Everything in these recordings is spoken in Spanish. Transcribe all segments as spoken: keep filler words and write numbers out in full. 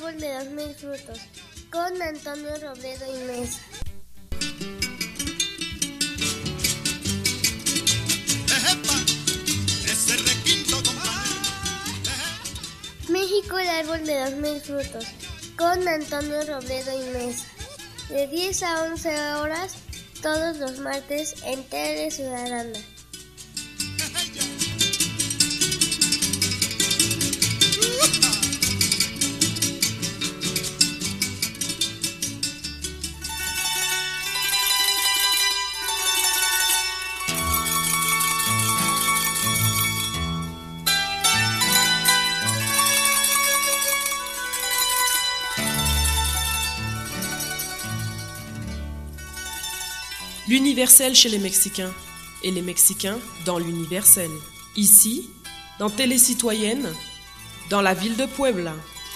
árbol de los mil frutos, con Antonio Robledo y Mesa. México, el árbol de los mil frutos, con Antonio Robledo y Mesa. De diez a once horas, todos los martes, en Tele Ciudadana. L'universel chez les Mexicains, et les Mexicains dans l'universel. Ici, dans Télé Citoyenne, dans la ville de Puebla.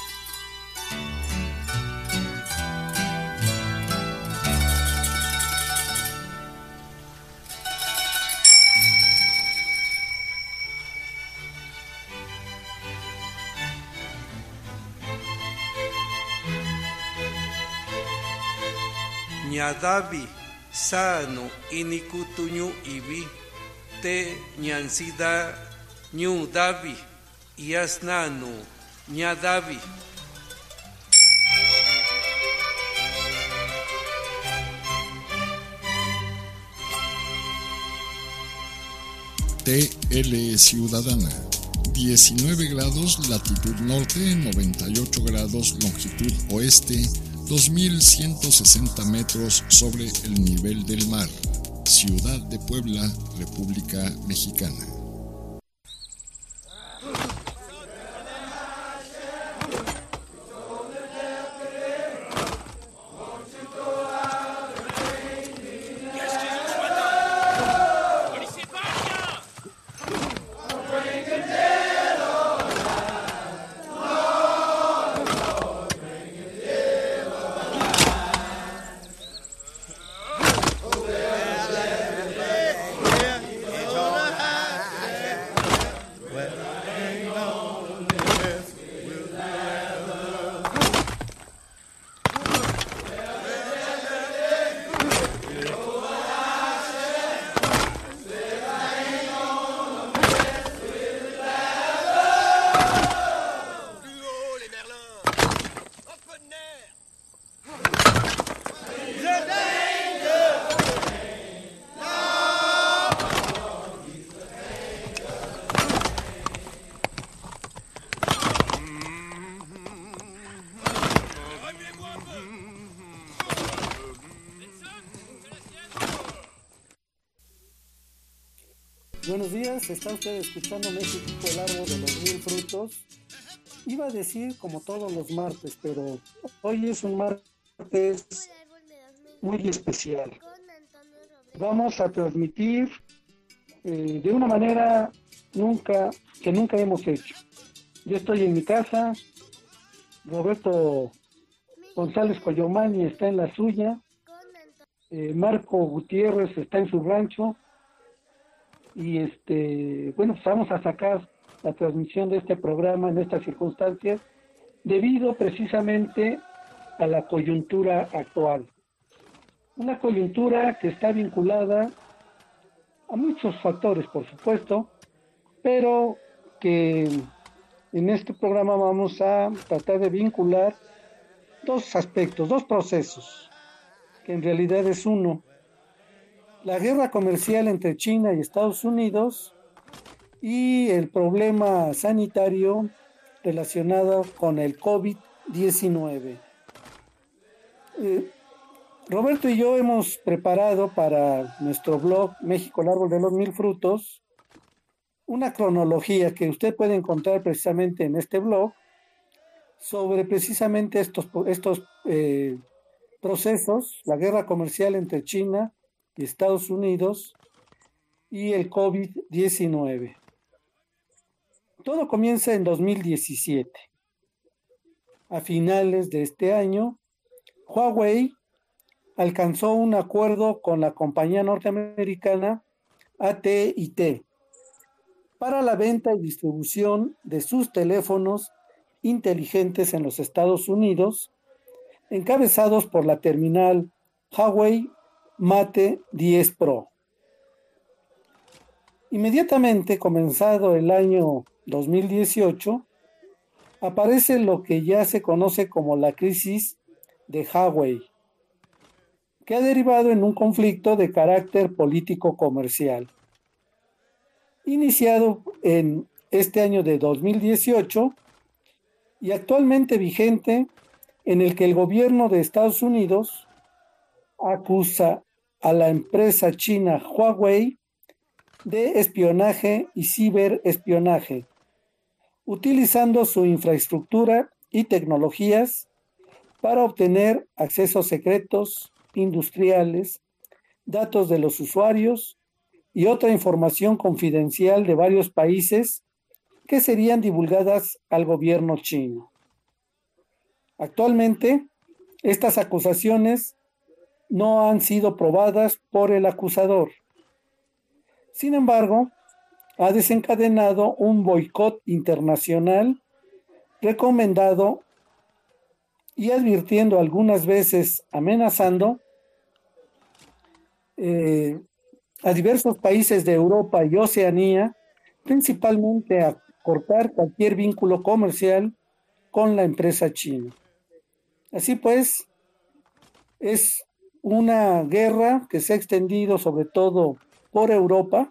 Ñadavi sano inikutuñu ibi te ñansida ñu davi yasnanu ñadavi. T L Ciudadana, diecinueve grados latitud norte, noventa y ocho grados longitud oeste, dos mil ciento sesenta metros sobre el nivel del mar. Ciudad de Puebla, República Mexicana. Buenos días, está usted escuchando México, el árbol de los mil frutos. Iba a decir como todos los martes, pero hoy es un martes muy especial. Vamos a transmitir eh, de una manera nunca que nunca hemos hecho. Yo estoy en mi casa, Roberto González Coyomani está en la suya, eh, Marco Gutiérrez está en su rancho. Y este, bueno, pues vamos a sacar la transmisión de este programa en estas circunstancias debido precisamente a la coyuntura actual. Una coyuntura que está vinculada a muchos factores, por supuesto, pero que en este programa vamos a tratar de vincular dos aspectos, dos procesos, que en realidad es uno. La guerra comercial entre China y Estados Unidos y el problema sanitario relacionado con el COVID diecinueve. Eh, Roberto y yo hemos preparado para nuestro blog México, el árbol de los mil frutos, una cronología que usted puede encontrar precisamente en este blog sobre precisamente estos, estos eh, procesos, la guerra comercial entre China y Estados Unidos y el COVID diecinueve. Todo comienza en dos mil diecisiete. A finales de este año, Huawei alcanzó un acuerdo con la compañía norteamericana A T and T para la venta y distribución de sus teléfonos inteligentes en los Estados Unidos, encabezados por la terminal Huawei Mate diez Pro. Inmediatamente, comenzado el año dos mil dieciocho, aparece lo que ya se conoce como la crisis de Huawei, que ha derivado en un conflicto de carácter político-comercial. Iniciado en este año de dos mil dieciocho y actualmente vigente, en el que el gobierno de Estados Unidos acusa a la empresa china Huawei de espionaje y ciberespionaje, utilizando su infraestructura y tecnologías para obtener accesos secretos, industriales, datos de los usuarios y otra información confidencial de varios países que serían divulgadas al gobierno chino. Actualmente, estas acusaciones no han sido probadas por el acusador. Sin embargo, ha desencadenado un boicot internacional recomendado y advirtiendo, algunas veces amenazando eh, a diversos países de Europa y Oceanía, principalmente a cortar cualquier vínculo comercial con la empresa china. Así pues, es una guerra que se ha extendido sobre todo por Europa.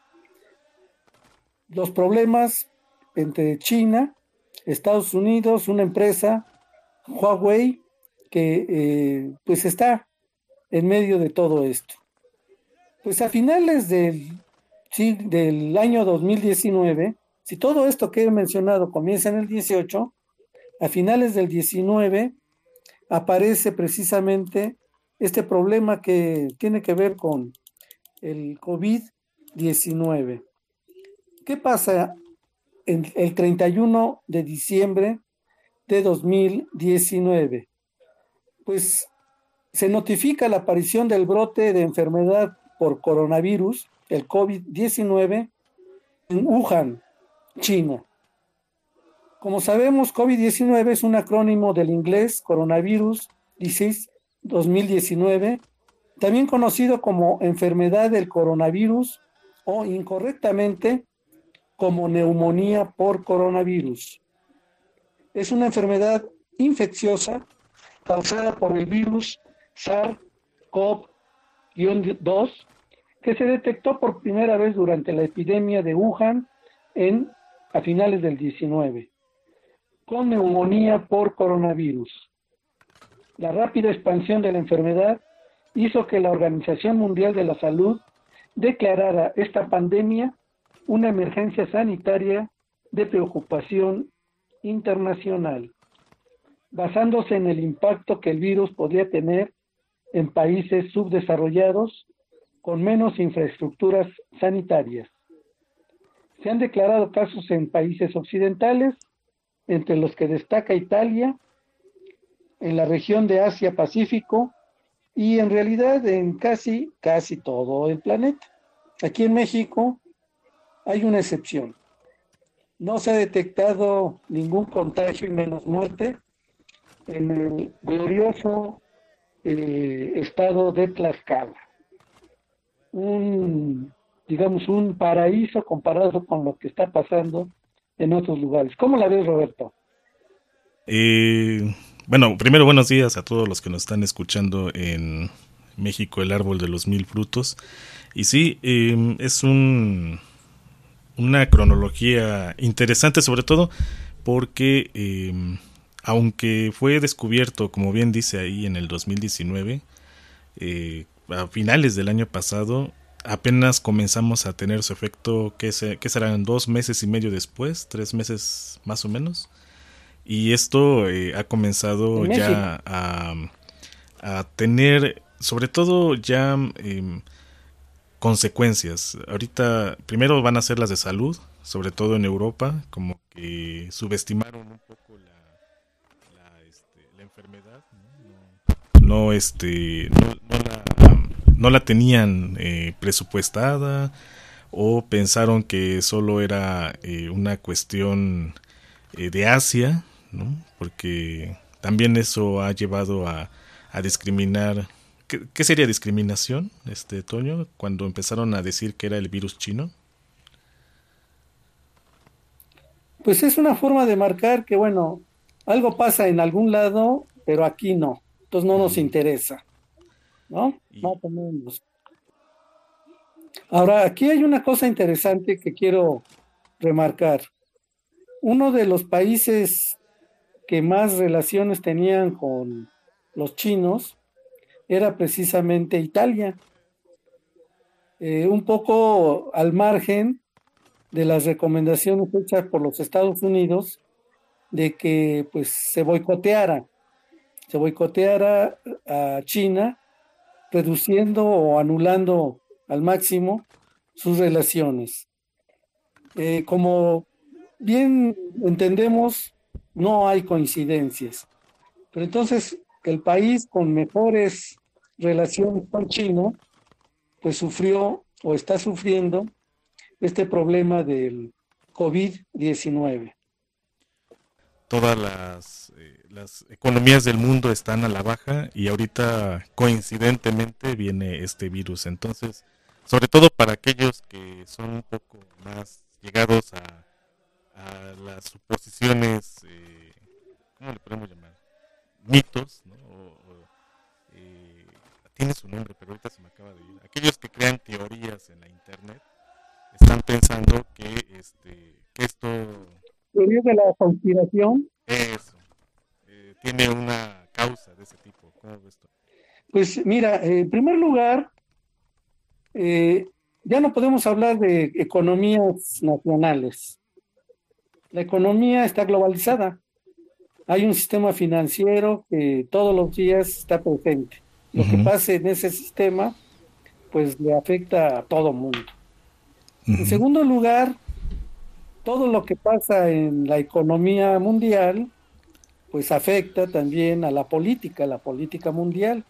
Los problemas entre China, Estados Unidos, una empresa, Huawei, que eh, pues está en medio de todo esto. Pues a finales del, sí, del año dos mil diecinueve, si todo esto que he mencionado comienza en el dieciocho, a finales del diecinueve aparece precisamente este problema que tiene que ver con el COVID diecinueve. ¿Qué pasa en el treinta y uno de diciembre de dos mil diecinueve? Pues se notifica la aparición del brote de enfermedad por coronavirus, el COVID diecinueve, en Wuhan, China. Como sabemos, COVID diecinueve es un acrónimo del inglés Coronavirus Disease dos mil diecinueve, también conocido como enfermedad del coronavirus o incorrectamente como neumonía por coronavirus. Es una enfermedad infecciosa causada por el virus SARS-CoV dos que se detectó por primera vez durante la epidemia de Wuhan en, a finales del diecinueve, con neumonía por coronavirus. La rápida expansión de la enfermedad hizo que la Organización Mundial de la Salud declarara esta pandemia una emergencia sanitaria de preocupación internacional, basándose en el impacto que el virus podría tener en países subdesarrollados con menos infraestructuras sanitarias. Se han declarado casos en países occidentales, entre los que destaca Italia, en la región de Asia-Pacífico y en realidad en casi, casi todo el planeta. Aquí en México hay una excepción. No se ha detectado ningún contagio y menos muerte en el glorioso eh, estado de Tlaxcala. Un, digamos, un paraíso comparado con lo que está pasando en otros lugares. ¿Cómo la ves, Roberto? Eh, bueno, primero buenos días a todos los que nos están escuchando en México, el árbol de los mil frutos. Y sí, eh, es un una cronología interesante, sobre todo porque eh, aunque fue descubierto, como bien dice ahí, en el dos mil diecinueve, eh, a finales del año pasado, apenas comenzamos a tener su efecto, que, se, que serán dos meses y medio después, tres meses más o menos, y esto eh, ha comenzado ya a, a tener, sobre todo ya eh, consecuencias. Ahorita primero van a ser las de salud, sobre todo en Europa, como que subestimaron un poco la, la, este, la enfermedad, no, no, este, no, no, la, no la tenían eh, presupuestada, o pensaron que solo era eh, una cuestión eh, de Asia, ¿no? Porque también eso ha llevado a, a discriminar. ¿Qué, ¿Qué sería discriminación, este Toño, cuando empezaron a decir que era el virus chino? Pues es una forma de marcar que, bueno, algo pasa en algún lado, pero aquí no. Entonces no nos interesa, ¿no? Y, Más o menos. Ahora, aquí hay una cosa interesante que quiero remarcar. Uno de los países que más relaciones tenían con los chinos era precisamente Italia, eh, un poco al margen de las recomendaciones hechas por los Estados Unidos de que pues se boicoteara, se boicoteara a China, reduciendo o anulando al máximo sus relaciones. Eh, como bien entendemos, no hay coincidencias. Pero entonces el país con mejores relaciones con China, pues sufrió o está sufriendo este problema del COVID diecinueve. todas las, eh, las economías del mundo están a la baja y ahorita coincidentemente viene este virus. Entonces, sobre todo para aquellos que son un poco más llegados a, a las suposiciones, eh, ¿cómo le podemos llamar? Mitos, ¿no? O, o, eh, tiene su nombre, pero ahorita se me acaba de ir. Aquellos que crean teorías en la internet están pensando que, este, que esto... Teoría de la conspiración. Eso. Eh, tiene una causa de ese tipo. ¿Cómo ves tú? Pues mira, eh, en primer lugar, eh, ya no podemos hablar de economías nacionales. La economía está globalizada. Hay un sistema financiero que todos los días está presente. Lo uh-huh. que pase en ese sistema, pues le afecta a todo mundo. Uh-huh. En segundo lugar, todo lo que pasa en la economía mundial, pues afecta también a la política, la política mundial.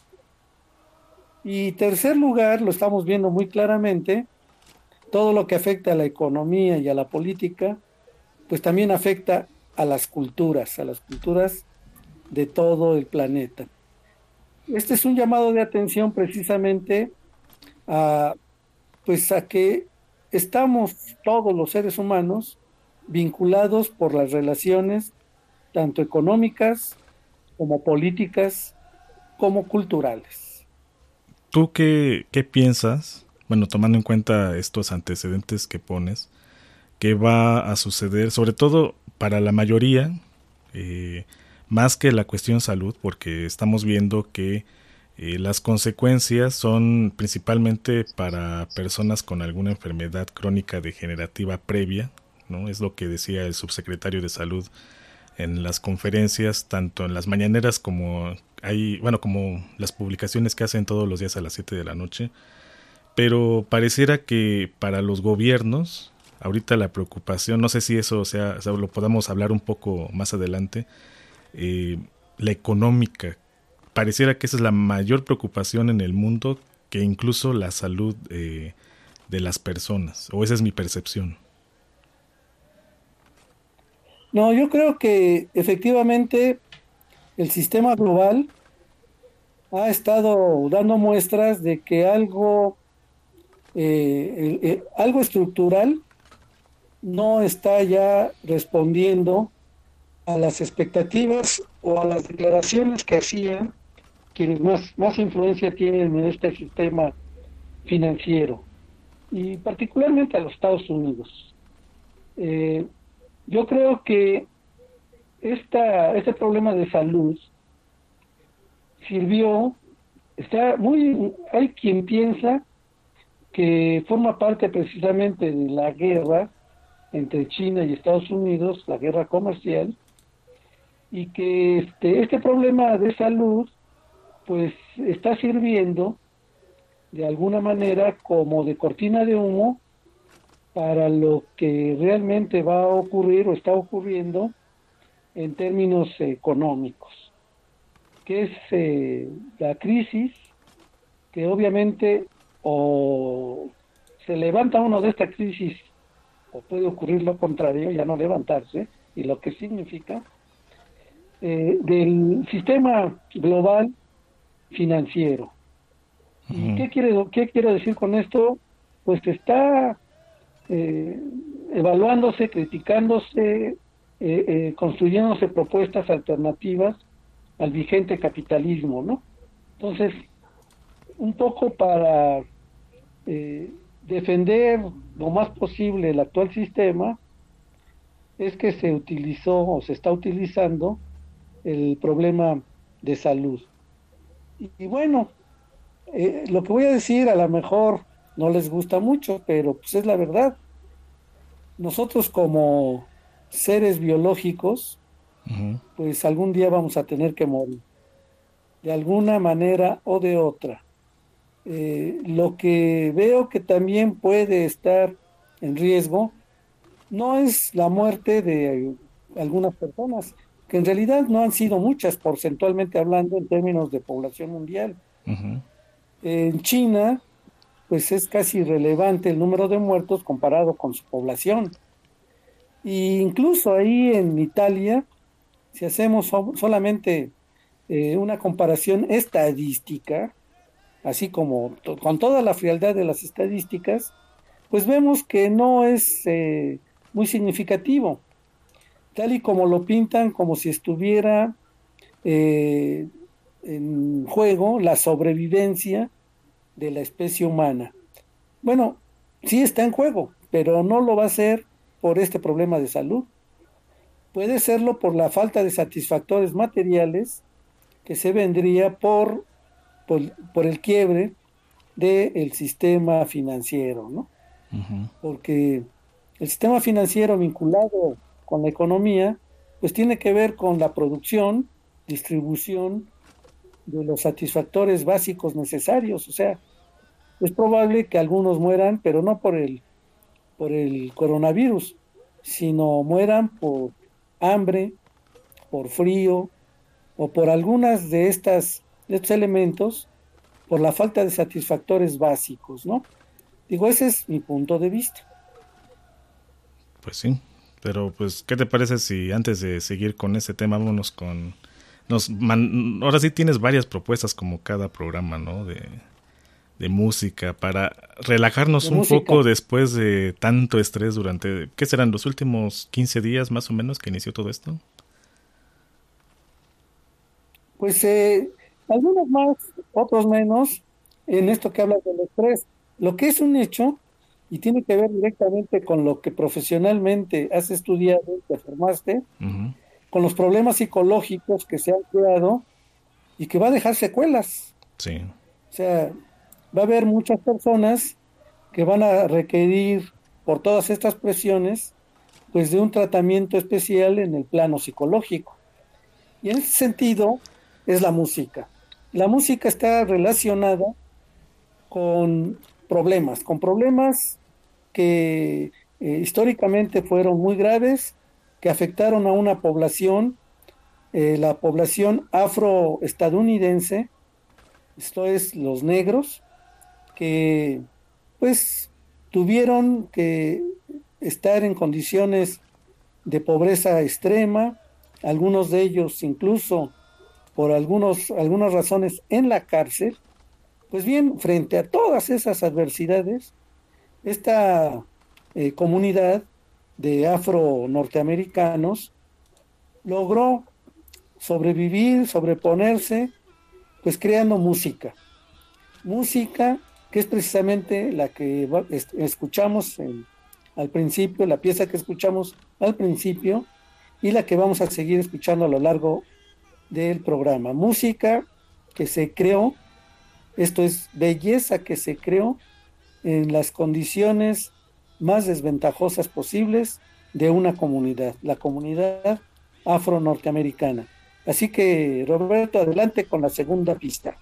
Y tercer lugar, lo estamos viendo muy claramente, todo lo que afecta a la economía y a la política, pues también afecta a las culturas, a las culturas de todo el planeta. Este es un llamado de atención precisamente a, pues a que estamos todos los seres humanos vinculados por las relaciones tanto económicas como políticas como culturales. ¿Tú qué, qué piensas, bueno, tomando en cuenta estos antecedentes que pones, que va a suceder, sobre todo para la mayoría, eh, más que la cuestión salud, porque estamos viendo que eh, las consecuencias son principalmente para personas con alguna enfermedad crónica degenerativa previa, ¿no? Es lo que decía el subsecretario de Salud en las conferencias, tanto en las mañaneras como hay, bueno, como las publicaciones que hacen todos los días a las siete de la noche. Pero pareciera que para los gobiernos, ahorita la preocupación, no sé si eso sea, o sea lo podamos hablar un poco más adelante, eh, la económica, pareciera que esa es la mayor preocupación en el mundo que incluso la salud eh, de las personas, o esa es mi percepción. No, yo creo que efectivamente el sistema global ha estado dando muestras de que algo, eh, eh, algo estructural no está ya respondiendo a las expectativas o a las declaraciones que hacían quienes más, más influencia tienen en este sistema financiero, y particularmente a los Estados Unidos. Eh, yo creo que esta, este problema de salud sirvió, está muy, hay quien piensa que forma parte precisamente de la guerra entre China y Estados Unidos, la guerra comercial, y que este, este problema de salud pues está sirviendo de alguna manera como de cortina de humo para lo que realmente va a ocurrir o está ocurriendo en términos económicos, que es eh, la crisis que obviamente o se levanta uno de esta crisis o puede ocurrir lo contrario, ya no levantarse, y lo que significa eh, del sistema global financiero. ¿Y Ujú. qué quiere, qué quiero decir con esto? Pues está eh, evaluándose, criticándose, eh, eh, construyéndose propuestas alternativas al vigente capitalismo, ¿no? Entonces, un poco para eh, defender lo más posible el actual sistema, es que se utilizó o se está utilizando el problema de salud. Y, y bueno, eh, lo que voy a decir a lo mejor no les gusta mucho, pero pues es la verdad. Nosotros como seres biológicos, Ujú. pues algún día vamos a tener que morir, de alguna manera o de otra. Eh, lo que veo que también puede estar en riesgo no es la muerte de algunas personas, que en realidad no han sido muchas, porcentualmente hablando, en términos de población mundial. Ujú. En China, pues es casi irrelevante el número de muertos comparado con su población. E incluso ahí en Italia, si hacemos so- solamente eh, una comparación estadística, así como to- con toda la frialdad de las estadísticas, pues vemos que no es eh, muy significativo, tal y como lo pintan, como si estuviera eh, en juego la sobrevivencia de la especie humana. Bueno, sí está en juego, pero no lo va a ser por este problema de salud. Puede serlo por la falta de satisfactores materiales que se vendría por, por, por el quiebre del sistema financiero, ¿no? Ujú. Porque el sistema financiero vinculado con la economía, pues tiene que ver con la producción, distribución de los satisfactores básicos necesarios. O sea, es probable que algunos mueran, pero no por el, por el coronavirus, sino mueran por hambre, por frío o por algunas de estas, de estos elementos, por la falta de satisfactores básicos, ¿no? Digo, ese es mi punto de vista. Pues sí, pero pues, ¿qué te parece si antes de seguir con este tema, vámonos con... Nos man- ahora sí tienes varias propuestas como cada programa, ¿no? De, de música para relajarnos De un música. poco después de tanto estrés durante, ¿qué serán los últimos quince días más o menos que inició todo esto? Pues eh, algunos más, otros menos, en esto que hablas del estrés. Lo que es un hecho, y tiene que ver directamente con lo que profesionalmente has estudiado, te formaste, Ujú. con los problemas psicológicos que se han creado y que va a dejar secuelas. Sí. O sea, va a haber muchas personas que van a requerir, por todas estas presiones, pues de un tratamiento especial en el plano psicológico. Y en ese sentido es la música. La música está relacionada con problemas, con problemas que eh, históricamente fueron muy graves, que afectaron a una población, eh, la población afroestadounidense, esto es los negros, que pues tuvieron que estar en condiciones de pobreza extrema, algunos de ellos incluso por algunos, algunas razones en la cárcel. Pues bien, frente a todas esas adversidades, esta eh, comunidad de afro-norteamericanos logró sobrevivir, sobreponerse, pues creando música. Música que es precisamente la que va- es- escuchamos en- al principio, la pieza que escuchamos al principio y la que vamos a seguir escuchando a lo largo del programa. Música que se creó, esto es belleza que se creó en las condiciones más desventajosas posibles de una comunidad, la comunidad afro-norteamericana. Así que, Roberto, adelante con la segunda pista.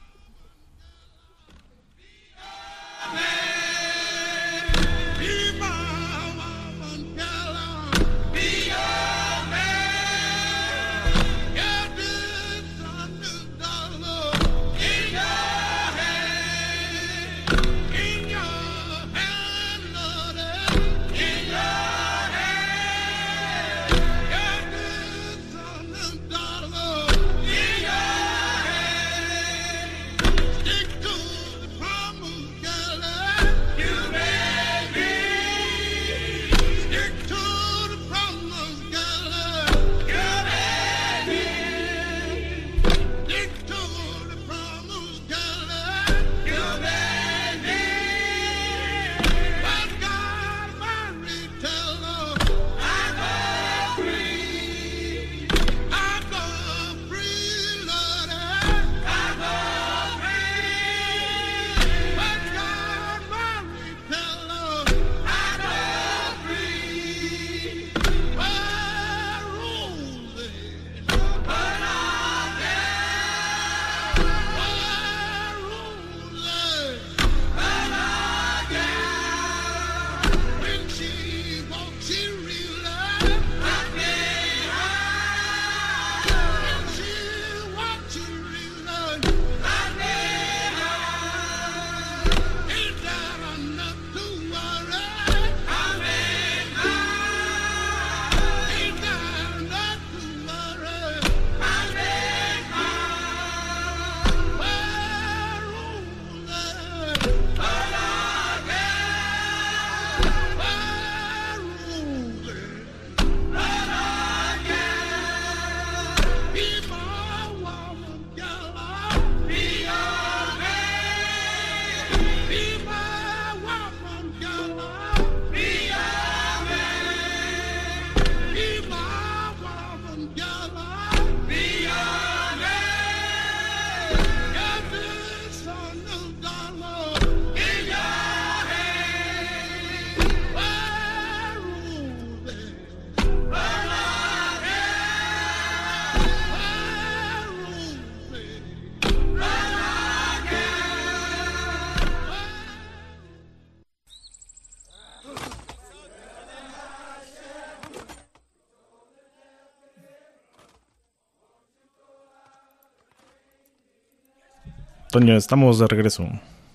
Toño, estamos de regreso.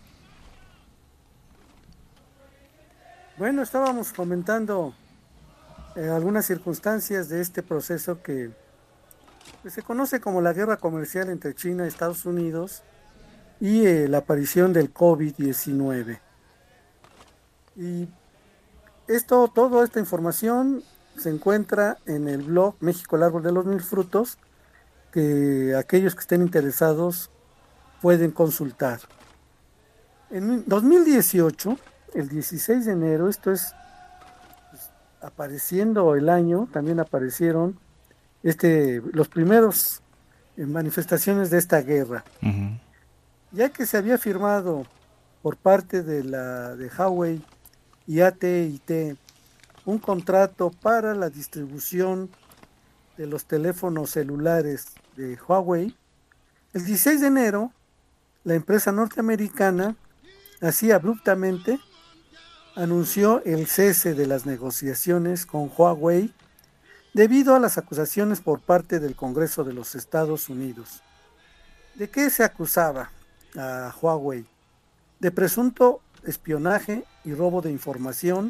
Bueno, estábamos comentando eh, algunas circunstancias de este proceso que pues, se conoce como la guerra comercial entre China y Estados Unidos y eh, la aparición del COVID diecinueve. Y esto, toda esta información se encuentra en el blog México el Árbol de los Mil Frutos, que aquellos que estén interesados pueden consultar. En dos mil dieciocho, el dieciséis de enero, esto es pues, apareciendo el año, también aparecieron este, los primeros eh, manifestaciones de esta guerra. Uh-huh. Ya que se había firmado por parte de la de Huawei y A T y T un contrato para la distribución de los teléfonos celulares de Huawei, el dieciséis de enero la empresa norteamericana así abruptamente anunció el cese de las negociaciones con Huawei debido a las acusaciones por parte del Congreso de los Estados Unidos. ¿De qué se acusaba a Huawei? De presunto espionaje y robo de información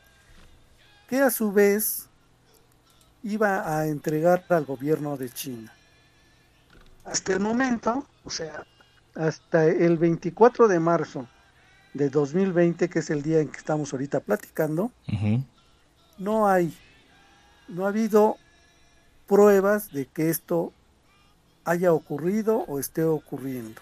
que a su vez iba a entregar al gobierno de China. Hasta el momento, o sea, hasta el veinticuatro de marzo de dos mil veinte, que es el día en que estamos ahorita platicando, uh-huh. no hay, no ha habido pruebas de que esto haya ocurrido o esté ocurriendo.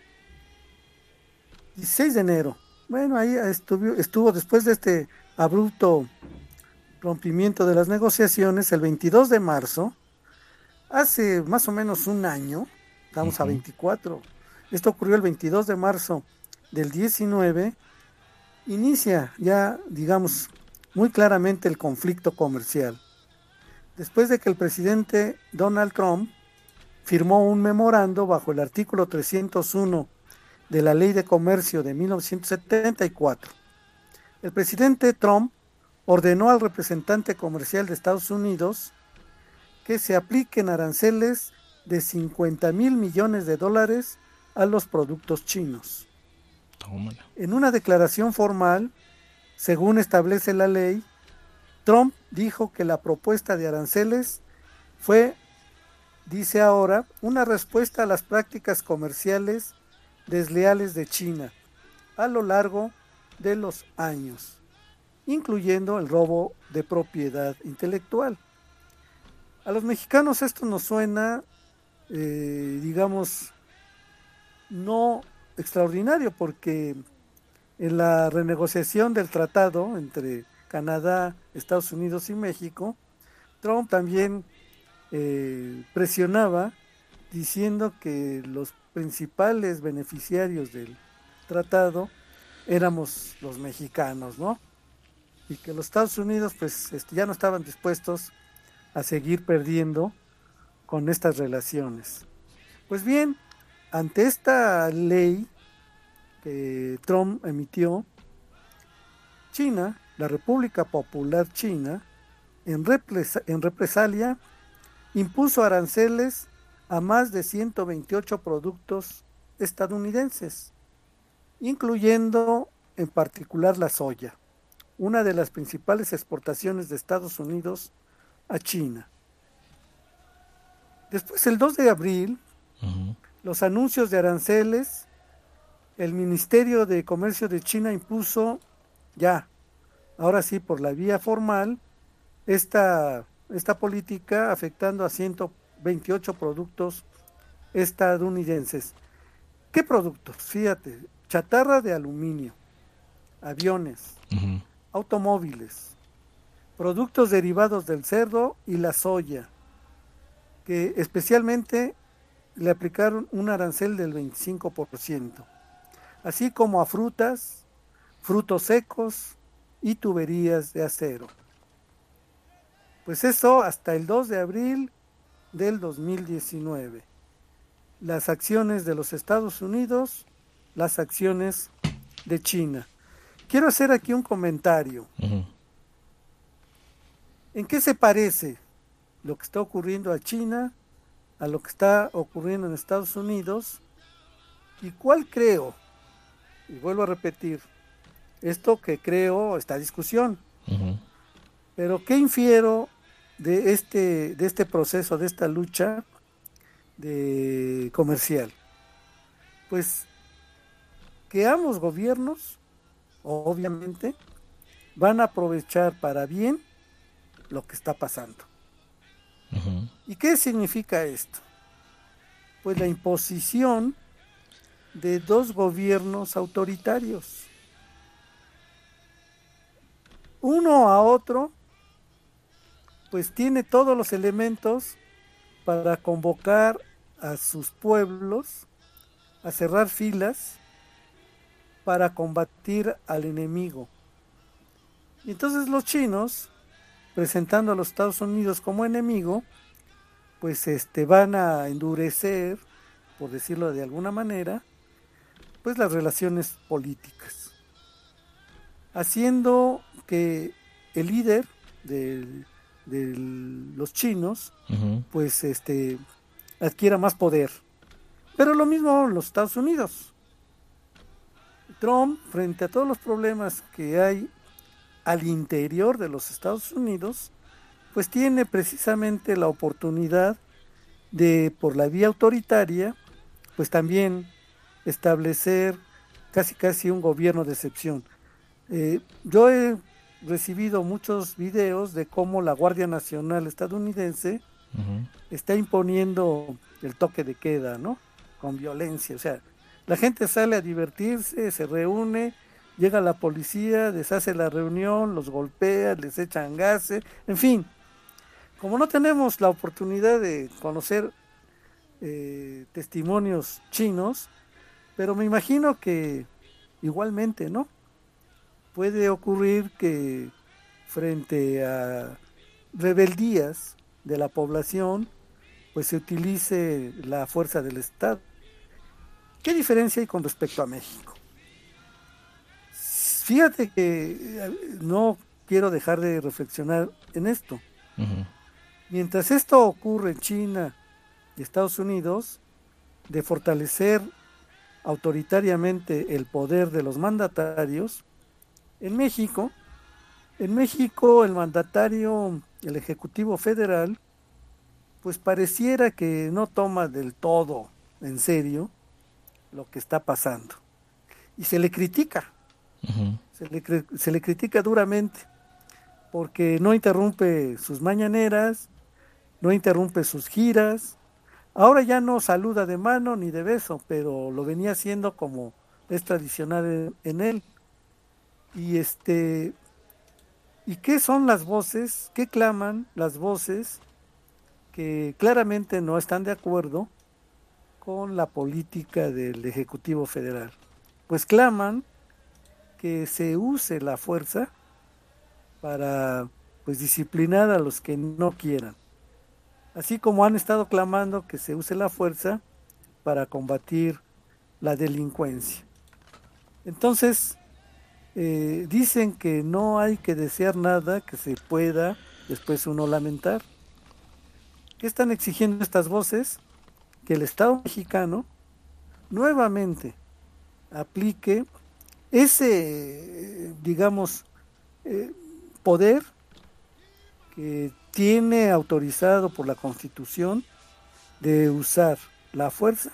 dieciséis de enero, bueno, ahí estuvo, estuvo después de este abrupto rompimiento de las negociaciones, el veintidós de marzo, hace más o menos un año, estamos uh-huh. a veinticuatro, esto ocurrió el veintidós de marzo del diecinueve, inicia ya, digamos, muy claramente el conflicto comercial. Después de que el presidente Donald Trump firmó un memorando bajo el artículo trescientos uno de la Ley de Comercio de mil novecientos setenta y cuatro. El presidente Trump ordenó al representante comercial de Estados Unidos que se apliquen aranceles de cincuenta mil millones de dólares a los productos chinos. Tómala. En una declaración formal, según establece la ley, Trump dijo que la propuesta de aranceles fue, dice ahora, una respuesta a las prácticas comerciales desleales de China a lo largo de los años, incluyendo el robo de propiedad intelectual. A los mexicanos esto nos suena, eh, digamos, no extraordinario, porque en la renegociación del tratado entre Canadá, Estados Unidos y México, Trump también eh, presionaba diciendo que los principales beneficiarios del tratado éramos los mexicanos, ¿no? Y que los Estados Unidos pues este, ya no estaban dispuestos a seguir perdiendo con estas relaciones. Pues bien, ante esta ley que Trump emitió, China, la República Popular China, en, represa- en represalia, impuso aranceles a más de ciento veintiocho productos estadounidenses, incluyendo en particular la soya, una de las principales exportaciones de Estados Unidos a China. Después, el dos de abril, uh-huh. los anuncios de aranceles, el Ministerio de Comercio de China impuso ya, ahora sí por la vía formal, esta, esta política afectando a ciento veintiocho productos estadounidenses. ¿Qué productos? Fíjate, chatarra de aluminio, aviones, uh-huh. automóviles, productos derivados del cerdo y la soya, que especialmente le aplicaron un arancel del veinticinco por ciento, así como a frutas, frutos secos y tuberías de acero. Pues eso hasta el dos de abril del dos mil diecinueve. Las acciones de los Estados Unidos, las acciones de China. Quiero hacer aquí un comentario. Uh-huh. ¿En qué se parece lo que está ocurriendo a China a lo que está ocurriendo en Estados Unidos ¿Y cuál creo? Y vuelvo a repetir, esto que creo está a discusión. Uh-huh. Pero ¿qué infiero de este, de este proceso, de esta lucha de comercial? Pues que ambos gobiernos, obviamente, van a aprovechar para bien lo que está pasando. Uh-huh. ¿Y qué significa esto? Pues la imposición de dos gobiernos autoritarios. Uno a otro, pues tiene todos los elementos para convocar a sus pueblos a cerrar filas para combatir al enemigo. Y entonces los chinos, presentando a los Estados Unidos como enemigo, pues este van a endurecer, por decirlo de alguna manera, pues las relaciones políticas, haciendo que el líder de, de los chinos, uh-huh. pues este adquiera más poder. Pero lo mismo los Estados Unidos. Trump, frente a todos los problemas que hay al interior de los Estados Unidos, pues tiene precisamente la oportunidad de, por la vía autoritaria, pues también establecer casi casi un gobierno de excepción. Eh, yo he recibido muchos videos de cómo la Guardia Nacional estadounidense uh-huh. está imponiendo el toque de queda, ¿no? Con violencia, o sea, la gente sale a divertirse, se reúne, llega la policía, deshace la reunión, los golpea, les echan gases, en fin. Como no tenemos la oportunidad de conocer eh, testimonios chinos, pero me imagino que igualmente, ¿no? Puede ocurrir que frente a rebeldías de la población, pues se utilice la fuerza del Estado. ¿Qué diferencia hay con respecto a México? Fíjate que no quiero dejar de reflexionar en esto. Uh-huh. Mientras esto ocurre en China y Estados Unidos, de fortalecer autoritariamente el poder de los mandatarios, en México, en México el mandatario, el Ejecutivo Federal, pues pareciera que no toma del todo en serio lo que está pasando. Y se le critica, uh-huh. se le, se le critica duramente, porque no interrumpe sus mañaneras, no interrumpe sus giras. Ahora ya no saluda de mano ni de beso, pero lo venía haciendo como es tradicional en, en él. Y este, ¿y qué son las voces? ¿Qué claman las voces que claramente no están de acuerdo con la política del Ejecutivo Federal? Pues claman que se use la fuerza para, pues, disciplinar a los que no quieran. Así como han estado clamando que se use la fuerza para combatir la delincuencia. Entonces, eh, dicen que no hay que desear nada que se pueda después uno lamentar. ¿Qué están exigiendo estas voces? Que el Estado mexicano nuevamente aplique ese, digamos, eh, poder que tiene autorizado por la Constitución de usar la fuerza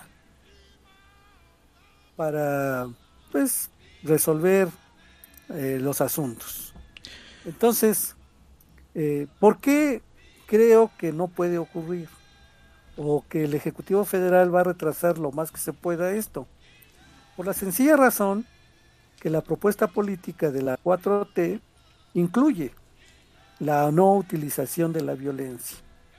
para, pues, resolver eh, los asuntos. Entonces, eh, ¿por qué creo que no puede ocurrir? O que el Ejecutivo Federal va a retrasar lo más que se pueda esto. Por la sencilla razón que la propuesta política de la cuatro T incluye la no utilización de la violencia.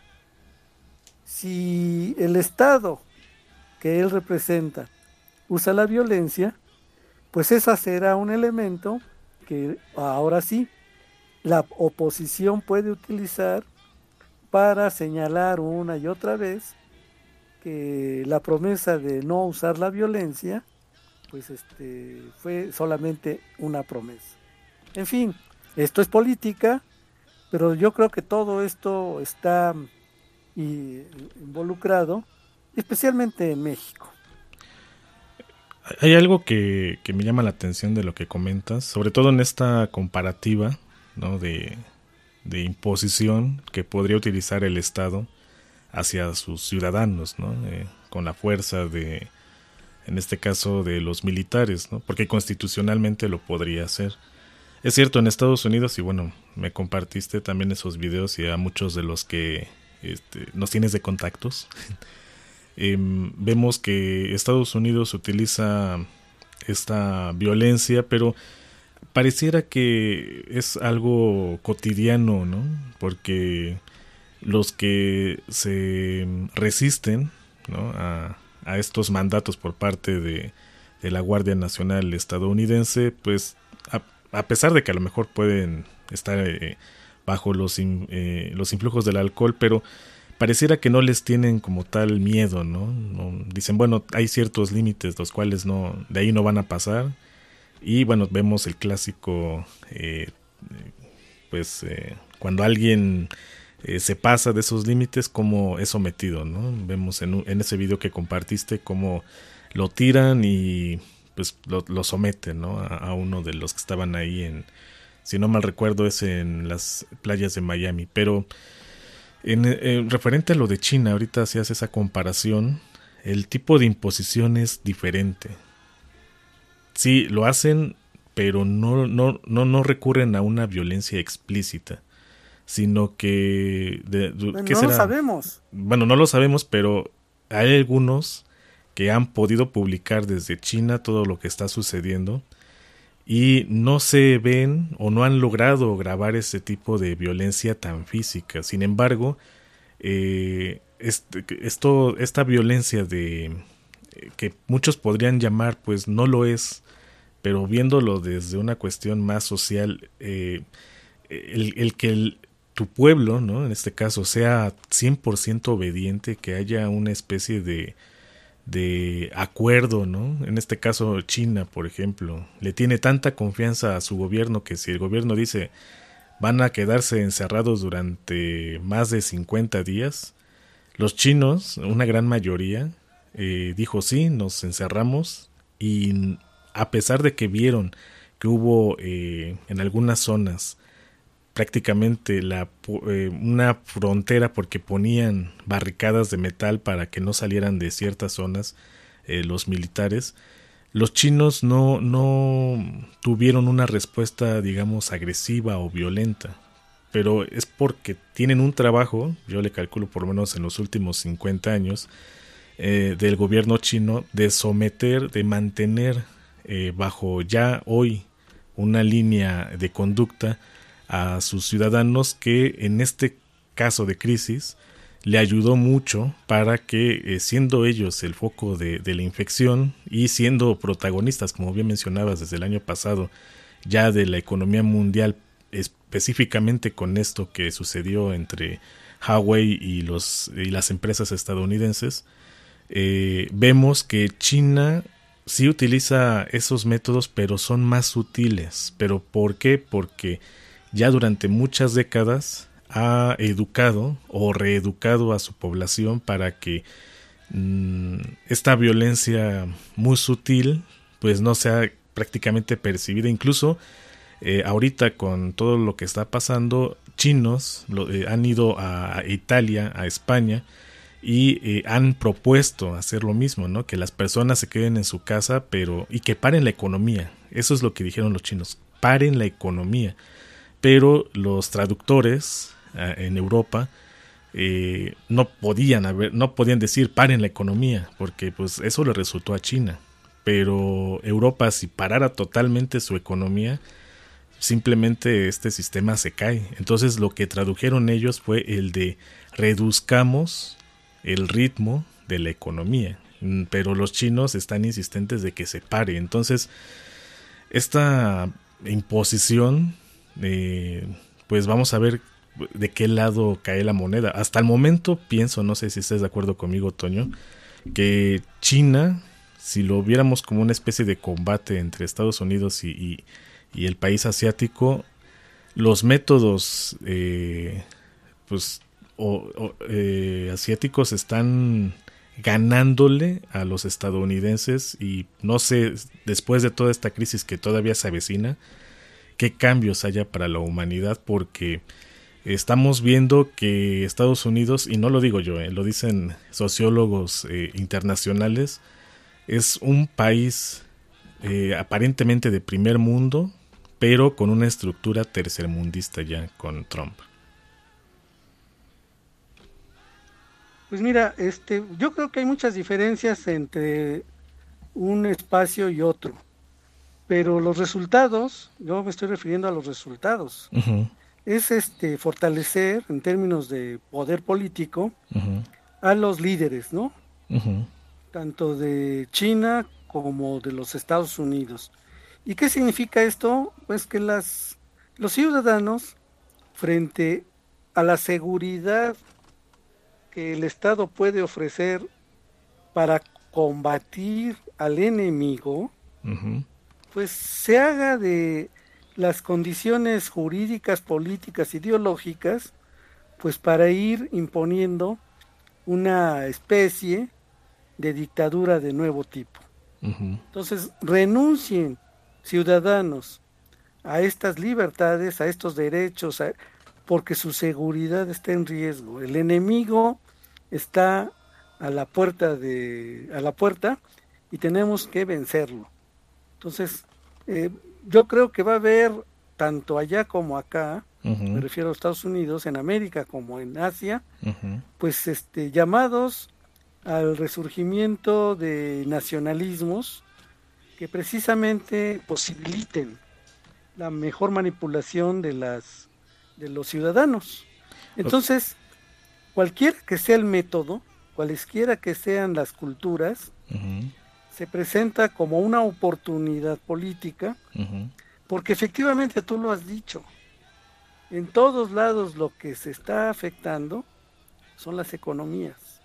Si el Estado que él representa usa la violencia, pues ese será un elemento que ahora sí la oposición puede utilizar para señalar una y otra vez que la promesa de no usar la violencia, pues este fue solamente una promesa. En fin, esto es política, pero yo creo que todo esto está y, involucrado, especialmente en México. Hay algo que, que me llama la atención de lo que comentas, sobre todo en esta comparativa, ¿no? de, de imposición que podría utilizar el Estado hacia sus ciudadanos, ¿no? Eh, con la fuerza de, en este caso, de los militares, ¿no? Porque constitucionalmente lo podría hacer. Es cierto, en Estados Unidos, y bueno, me compartiste también esos videos y a muchos de los que este, nos tienes de contactos, eh, vemos que Estados Unidos utiliza esta violencia, pero pareciera que es algo cotidiano, ¿no? Porque los que se resisten, ¿no? a, a estos mandatos por parte de, de la Guardia Nacional estadounidense, pues a, a pesar de que a lo mejor pueden estar eh, bajo los, in, eh, los influjos del alcohol, pero pareciera que no les tienen como tal miedo, ¿no? No dicen, bueno, hay ciertos límites los cuales no, de ahí no van a pasar. Y bueno, vemos el clásico, eh, pues eh, cuando alguien eh, se pasa de esos límites, cómo es sometido, ¿no? Vemos en, en ese video que compartiste cómo lo tiran y pues lo, lo someten, ¿no? A, a uno de los que estaban ahí en, si no mal recuerdo, es en las playas de Miami. Pero en, en referente a lo de China, ahorita si haces esa comparación, el tipo de imposición es diferente. Sí, lo hacen, pero no, no, no, no recurren a una violencia explícita, sino que... De, bueno, ¿qué no será? lo sabemos. Bueno, no lo sabemos, pero hay algunos que han podido publicar desde China todo lo que está sucediendo y no se ven o no han logrado grabar ese tipo de violencia tan física. Sin embargo, eh, este, esto, esta violencia de... que muchos podrían llamar, pues no lo es, pero viéndolo desde una cuestión más social, eh, el, el que el, tu pueblo, ¿no? En este caso, sea cien por ciento obediente, que haya una especie de, de acuerdo, ¿no? En este caso, China, por ejemplo, le tiene tanta confianza a su gobierno que si el gobierno dice van a quedarse encerrados durante más de cincuenta días, los chinos, una gran mayoría, Eh, dijo sí, nos encerramos, y a pesar de que vieron que hubo eh, en algunas zonas prácticamente la, eh, una frontera porque ponían barricadas de metal para que no salieran de ciertas zonas eh, los militares, los chinos no, no tuvieron una respuesta, digamos, agresiva o violenta, pero es porque tienen un trabajo, yo le calculo por lo menos en los últimos cincuenta años, Eh, del gobierno chino, de someter, de mantener eh, bajo ya hoy una línea de conducta a sus ciudadanos que en este caso de crisis le ayudó mucho para que eh, siendo ellos el foco de, de la infección y siendo protagonistas, como bien mencionabas, desde el año pasado ya de la economía mundial, específicamente con esto que sucedió entre Huawei y, los, y las empresas estadounidenses, Eh, vemos que China sí utiliza esos métodos, pero son más sutiles. ¿Pero por qué? Porque ya durante muchas décadas ha educado o reeducado a su población para que mmm, esta violencia muy sutil pues no sea prácticamente percibida. Incluso eh, ahorita con todo lo que está pasando, chinos lo, eh, han ido a, a Italia, a España, y eh, han propuesto hacer lo mismo, ¿no? Que las personas se queden en su casa, pero y que paren la economía. Eso es lo que dijeron los chinos, paren la economía. Pero los traductores eh, en Europa eh, no podían haber, no podían decir paren la economía, porque pues eso le resultó a China. Pero Europa, si parara totalmente su economía, simplemente este sistema se cae. Entonces lo que tradujeron ellos fue el de reduzcamos el ritmo de la economía, pero los chinos están insistentes de que se pare. Entonces esta imposición eh, pues vamos a ver de qué lado cae la moneda. Hasta el momento pienso, no sé si estés de acuerdo conmigo, Toño, que China, si lo viéramos como una especie de combate entre Estados Unidos y, y, y el país asiático, los métodos eh, pues O, o, eh, asiáticos están ganándole a los estadounidenses, y no sé, después de toda esta crisis que todavía se avecina, qué cambios haya para la humanidad, porque estamos viendo que Estados Unidos, y no lo digo yo, eh, lo dicen sociólogos eh, internacionales, es un país eh, aparentemente de primer mundo, pero con una estructura tercermundista ya con Trump. Pues mira, este, yo creo que hay muchas diferencias entre un espacio y otro, pero los resultados, yo me estoy refiriendo a los resultados, uh-huh. es este fortalecer en términos de poder político uh-huh. a los líderes, ¿no? Uh-huh. Tanto de China como de los Estados Unidos. ¿Y qué significa esto? Pues que las, los ciudadanos, frente a la seguridad que el Estado puede ofrecer para combatir al enemigo, uh-huh. pues se haga de las condiciones jurídicas, políticas, ideológicas, pues para ir imponiendo una especie de dictadura de nuevo tipo. Uh-huh. Entonces, renuncien ciudadanos a estas libertades, a estos derechos, a, porque su seguridad está en riesgo. El enemigo está a la puerta de a la puerta y tenemos que vencerlo. Entonces, eh, yo creo que va a haber tanto allá como acá, uh-huh. me refiero a los Estados Unidos, en América como en Asia, uh-huh. pues este llamados al resurgimiento de nacionalismos que precisamente posibiliten la mejor manipulación de las de los ciudadanos. Entonces, cualquiera que sea el método, cualesquiera que sean las culturas, uh-huh. se presenta como una oportunidad política, uh-huh. porque efectivamente tú lo has dicho, en todos lados lo que se está afectando son las economías.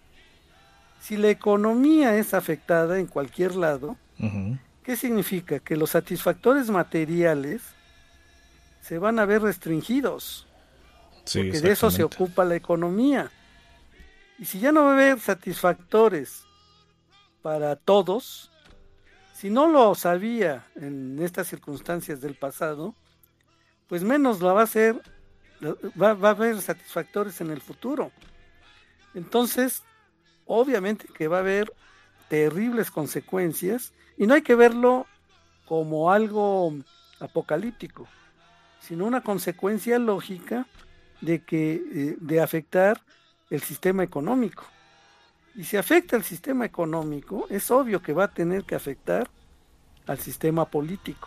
Si la economía es afectada en cualquier lado, uh-huh. ¿qué significa? Que los satisfactores materiales se van a ver restringidos, sí, porque de eso se ocupa la economía. Y si ya no va a haber satisfactores para todos, si no lo sabía en estas circunstancias del pasado, pues menos la va a ser, va, va a haber satisfactores en el futuro. Entonces, obviamente que va a haber terribles consecuencias, y no hay que verlo como algo apocalíptico, sino una consecuencia lógica de que eh, de afectar el sistema económico. Y si afecta el sistema económico, es obvio que va a tener que afectar al sistema político.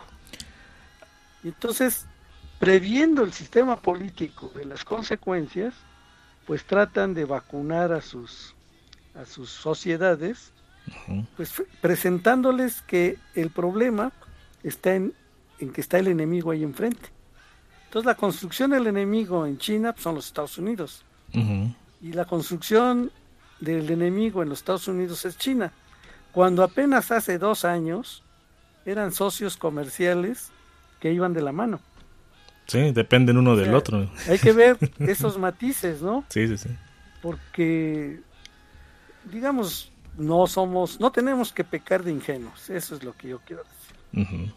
Y entonces, previendo el sistema político de las consecuencias, pues tratan de vacunar a sus a sus sociedades, uh-huh. pues presentándoles que el problema está en, en que está el enemigo ahí enfrente. Entonces la construcción del enemigo en China pues, son los Estados Unidos. Uh-huh. Y la construcción del enemigo en los Estados Unidos es China. Cuando apenas hace dos años eran socios comerciales que iban de la mano. Sí, dependen uno o del sea, otro. Hay que ver esos matices, ¿no? Sí, sí, sí. Porque, digamos, no somos, no tenemos que pecar de ingenuos. Eso es lo que yo quiero decir. Uh-huh.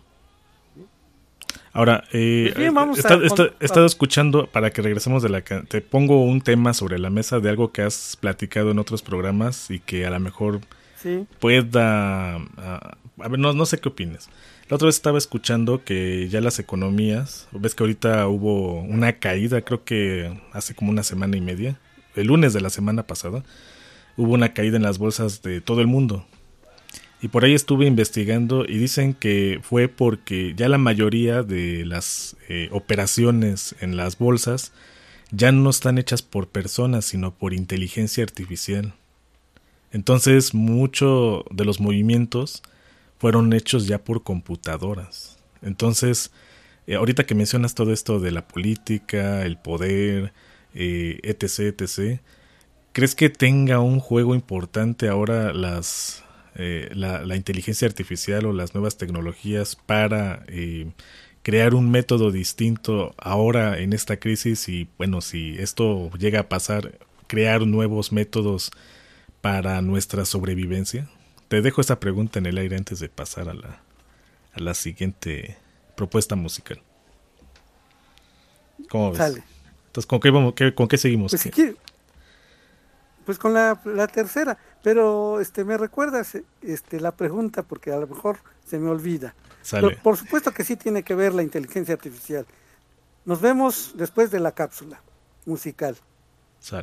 Ahora, eh, bien, vamos está, a, está, he estado escuchando, para que regresemos de la... Te pongo un tema sobre la mesa de algo que has platicado en otros programas y que a lo mejor sí. pueda... A, a ver, no, no sé qué opines. La otra vez estaba escuchando que ya las economías... Ves que ahorita hubo una caída, creo que hace como una semana y media. El lunes de la semana pasada hubo una caída en las bolsas de todo el mundo. Y por ahí estuve investigando y dicen que fue porque ya la mayoría de las eh, operaciones en las bolsas ya no están hechas por personas, sino por inteligencia artificial. Entonces, muchos de los movimientos fueron hechos ya por computadoras. Entonces, eh, ahorita que mencionas todo esto de la política, el poder, eh, etc, etc, ¿crees que tenga un juego importante ahora las... Eh, la, la inteligencia artificial o las nuevas tecnologías para eh, crear un método distinto ahora en esta crisis? Y bueno, si esto llega a pasar, crear nuevos métodos para nuestra sobrevivencia? Te dejo esa pregunta en el aire antes de pasar a la, a la siguiente propuesta musical. ¿Cómo ves? Sale. Entonces, ¿con qué, vamos, qué, ¿con qué seguimos? Pues, si quiere, pues con la, la tercera, pero este me recuerdas este la pregunta porque a lo mejor se me olvida. Sale. Pero, por supuesto que sí tiene que ver la inteligencia artificial. Nos vemos después de la cápsula musical. Sale.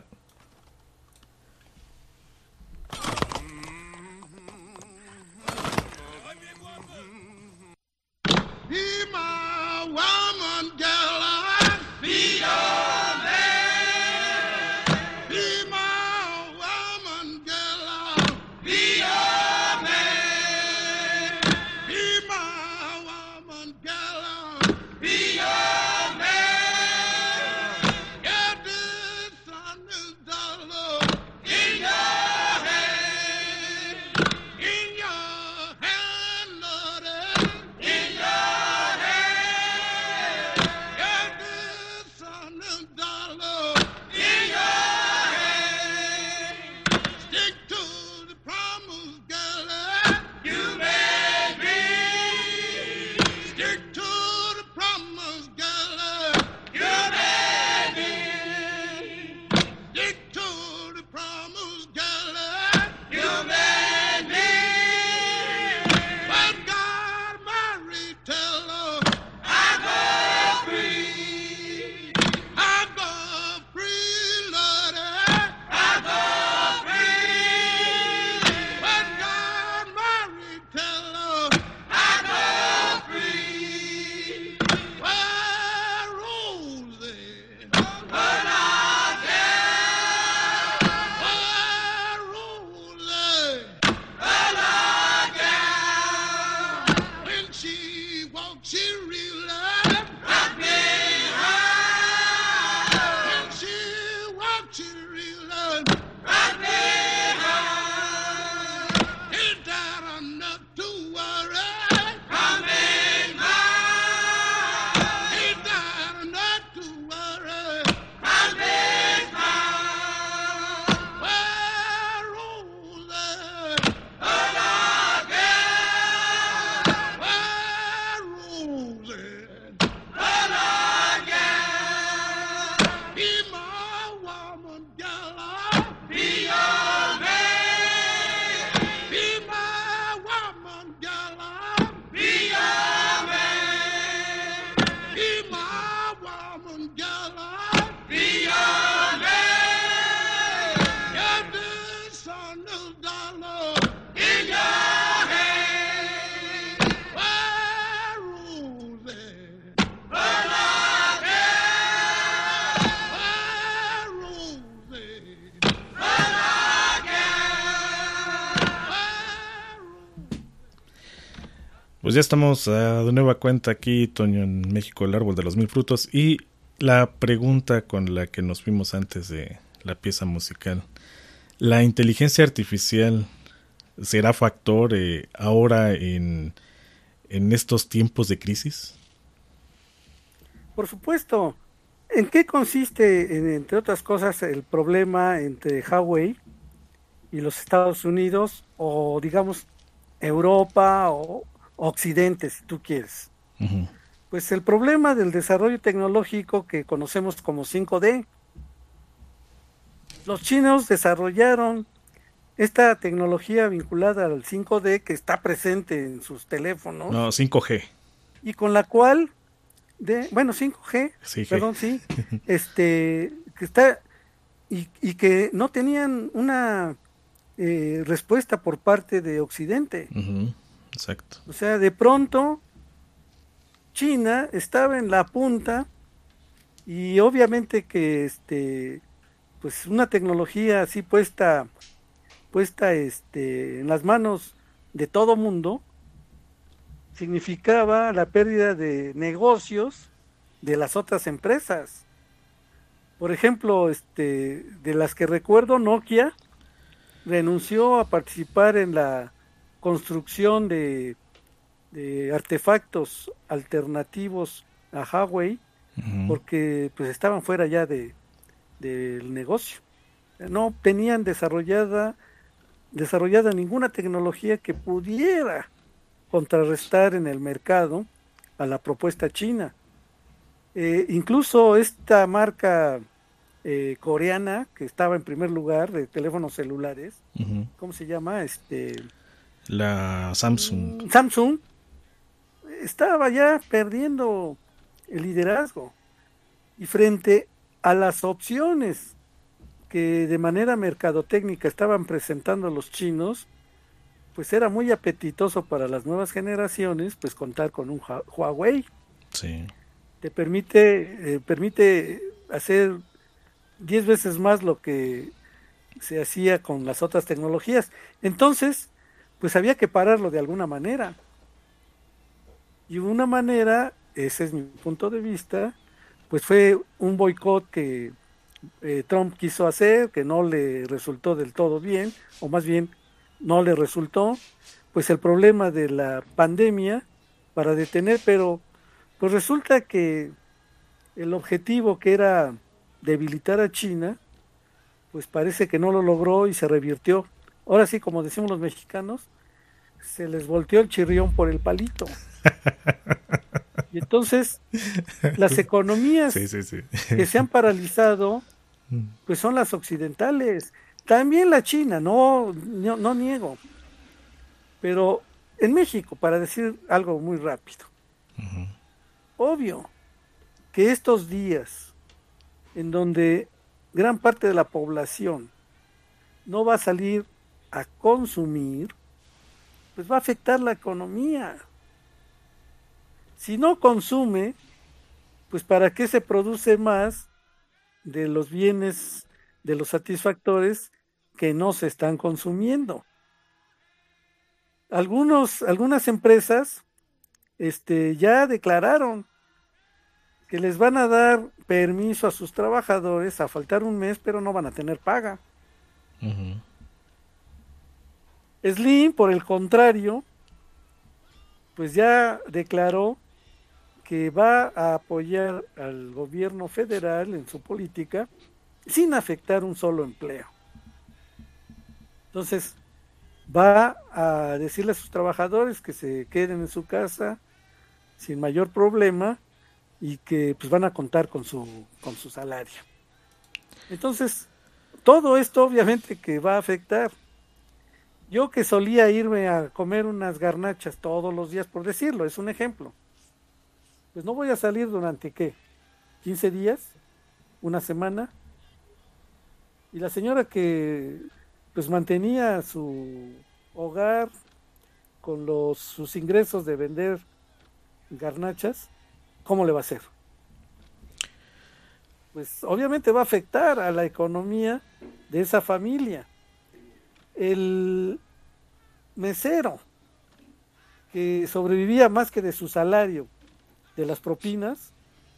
Pues ya estamos uh, de nueva cuenta aquí, Toño, en México, el árbol de los mil frutos. Y la pregunta con la que nos fuimos antes de la pieza musical. ¿La inteligencia artificial será factor eh, ahora en, en estos tiempos de crisis? Por supuesto. ¿En qué consiste, en, entre otras cosas, el problema entre Huawei y los Estados Unidos, o digamos Europa o Occidente, si tú quieres? Uh-huh. Pues el problema del desarrollo tecnológico que conocemos como cinco D. Los chinos desarrollaron esta tecnología vinculada al cinco D que está presente en sus teléfonos. No, cinco G. Y con la cual, de, bueno, cinco G, sí, perdón, sí, este, que está, y, y que no tenían una eh, respuesta por parte de Occidente. Uh-huh. Exacto. O sea, de pronto China estaba en la punta y obviamente que este pues una tecnología así puesta puesta este en las manos de todo mundo significaba la pérdida de negocios de las otras empresas. Por ejemplo, este de las que recuerdo, Nokia renunció a participar en la construcción de, de artefactos alternativos a Huawei, uh-huh, porque pues estaban fuera ya de del negocio. No tenían desarrollada desarrollada ninguna tecnología que pudiera contrarrestar en el mercado a la propuesta china. Eh, incluso esta marca eh, coreana, que estaba en primer lugar de teléfonos celulares, uh-huh. ¿cómo se llama? Este, la Samsung. Samsung estaba ya perdiendo el liderazgo. Y frente a las opciones que de manera mercadotécnica estaban presentando los chinos, pues era muy apetitoso para las nuevas generaciones pues contar con un Huawei. Sí. Te permite eh, permite hacer diez veces más lo que se hacía con las otras tecnologías. Entonces, pues había que pararlo de alguna manera. Y una manera, ese es mi punto de vista, pues fue un boicot que eh, Trump quiso hacer, que no le resultó del todo bien, o más bien no le resultó, pues el problema de la pandemia para detener, pero pues resulta que el objetivo que era debilitar a China, pues parece que no lo logró y se revirtió. Ahora sí, como decimos los mexicanos, se les volteó el chirrión por el palito. Y entonces las economías sí, sí, sí. que se han paralizado pues son las occidentales, también la China, no, no, no niego, pero en México, para decir algo muy rápido, uh-huh. obvio que estos días en donde gran parte de la población no va a salir a consumir, pues va a afectar la economía. Si no consume, pues ¿para qué se produce más de los bienes, de los satisfactores que no se están consumiendo? Algunos, algunas empresas este, ya declararon que les van a dar permiso a sus trabajadores a faltar un mes, pero no van a tener paga. Uh-huh. Slim, por el contrario, pues ya declaró que va a apoyar al gobierno federal en su política sin afectar un solo empleo. Entonces, va a decirle a sus trabajadores que se queden en su casa sin mayor problema y que pues van a contar con su, con su salario. Entonces, todo esto obviamente que va a afectar. Yo que solía irme a comer unas garnachas todos los días, por decirlo, es un ejemplo. Pues no voy a salir durante, ¿qué? ¿quince días? ¿Una semana? Y la señora que pues mantenía su hogar con los sus ingresos de vender garnachas, ¿cómo le va a hacer? Pues obviamente va a afectar a la economía de esa familia. El mesero que sobrevivía más que de su salario, de las propinas,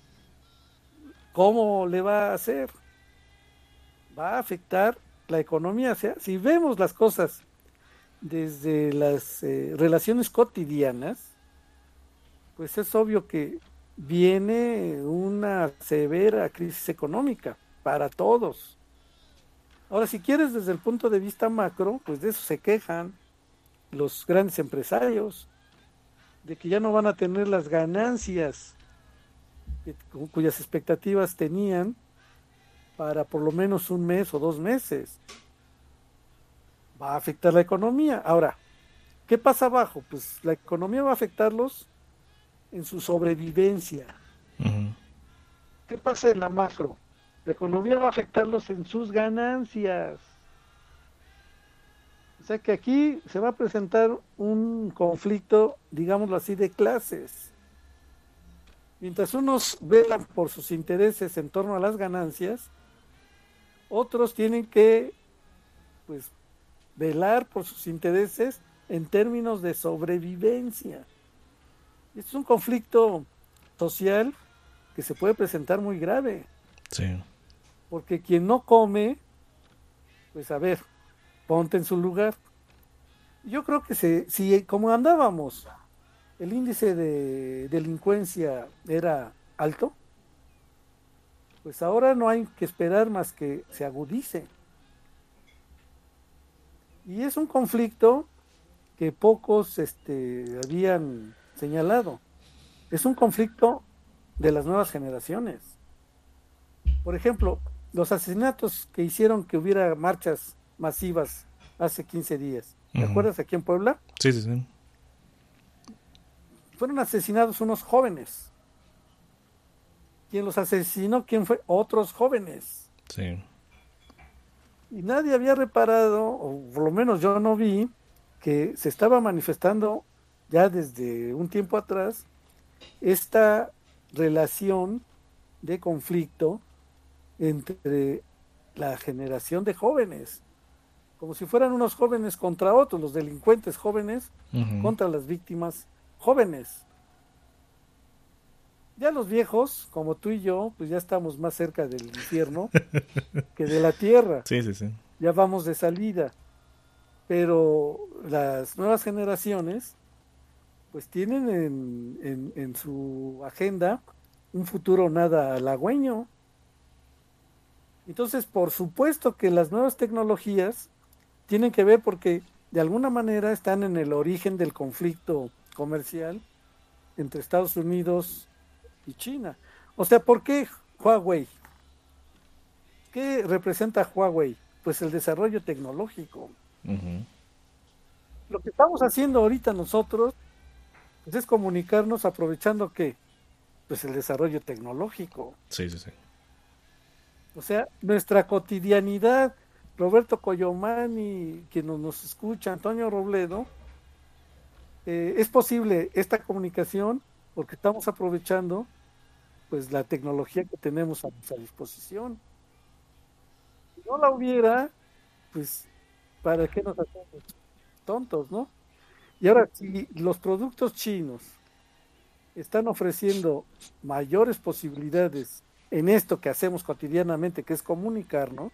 ¿cómo le va a hacer? Va a afectar la economía. O sea, si vemos las cosas desde las eh, relaciones cotidianas, pues es obvio que viene una severa crisis económica para todos. Ahora, si quieres desde el punto de vista macro, pues de eso se quejan los grandes empresarios, de que ya no van a tener las ganancias que, cuyas expectativas tenían para por lo menos un mes o dos meses. Va a afectar la economía. Ahora, ¿qué pasa abajo? Pues la economía va a afectarlos en su sobrevivencia. Uh-huh. ¿Qué pasa en la macro? La economía va a afectarlos en sus ganancias. O sea que aquí se va a presentar un conflicto, digámoslo así, de clases. Mientras unos velan por sus intereses en torno a las ganancias, otros tienen que pues velar por sus intereses en términos de sobrevivencia. Es un conflicto social que se puede presentar muy grave. Sí. Porque quien no come, pues a ver, ponte en su lugar. Yo creo que se, si como andábamos, el índice de delincuencia era alto, pues ahora no hay que esperar más que se agudice. Y es un conflicto que pocos este, habían señalado. Es un conflicto de las nuevas generaciones. Por ejemplo, los asesinatos que hicieron que hubiera marchas masivas hace quince días. ¿Te Uh-huh. acuerdas aquí en Puebla? Sí, sí, sí. Fueron asesinados unos jóvenes. ¿Quién los asesinó? ¿Quién fue? Otros jóvenes. Sí. Y nadie había reparado, o por lo menos yo no vi, que se estaba manifestando ya desde un tiempo atrás esta relación de conflicto entre la generación de jóvenes, como si fueran unos jóvenes contra otros, los delincuentes jóvenes uh-huh. contra las víctimas jóvenes. Ya los viejos, como tú y yo, pues ya estamos más cerca del infierno que de la tierra. Sí, sí, sí. Ya vamos de salida. Pero las nuevas generaciones, pues tienen en, en, en su agenda un futuro nada halagüeño. Entonces, por supuesto que las nuevas tecnologías tienen que ver porque de alguna manera están en el origen del conflicto comercial entre Estados Unidos y China. O sea, ¿por qué Huawei? ¿Qué representa Huawei? Pues el desarrollo tecnológico. Uh-huh. Lo que estamos haciendo ahorita nosotros pues es comunicarnos aprovechando ¿qué? Pues el desarrollo tecnológico. Sí, sí, sí. O sea, nuestra cotidianidad, Roberto Coyomani, quien nos, nos escucha, Antonio Robledo, eh, es posible esta comunicación porque estamos aprovechando pues la tecnología que tenemos a nuestra disposición. Si no la hubiera, pues ¿para qué nos hacemos tontos, no? Y ahora, si los productos chinos están ofreciendo mayores posibilidades en esto que hacemos cotidianamente, que es comunicarnos,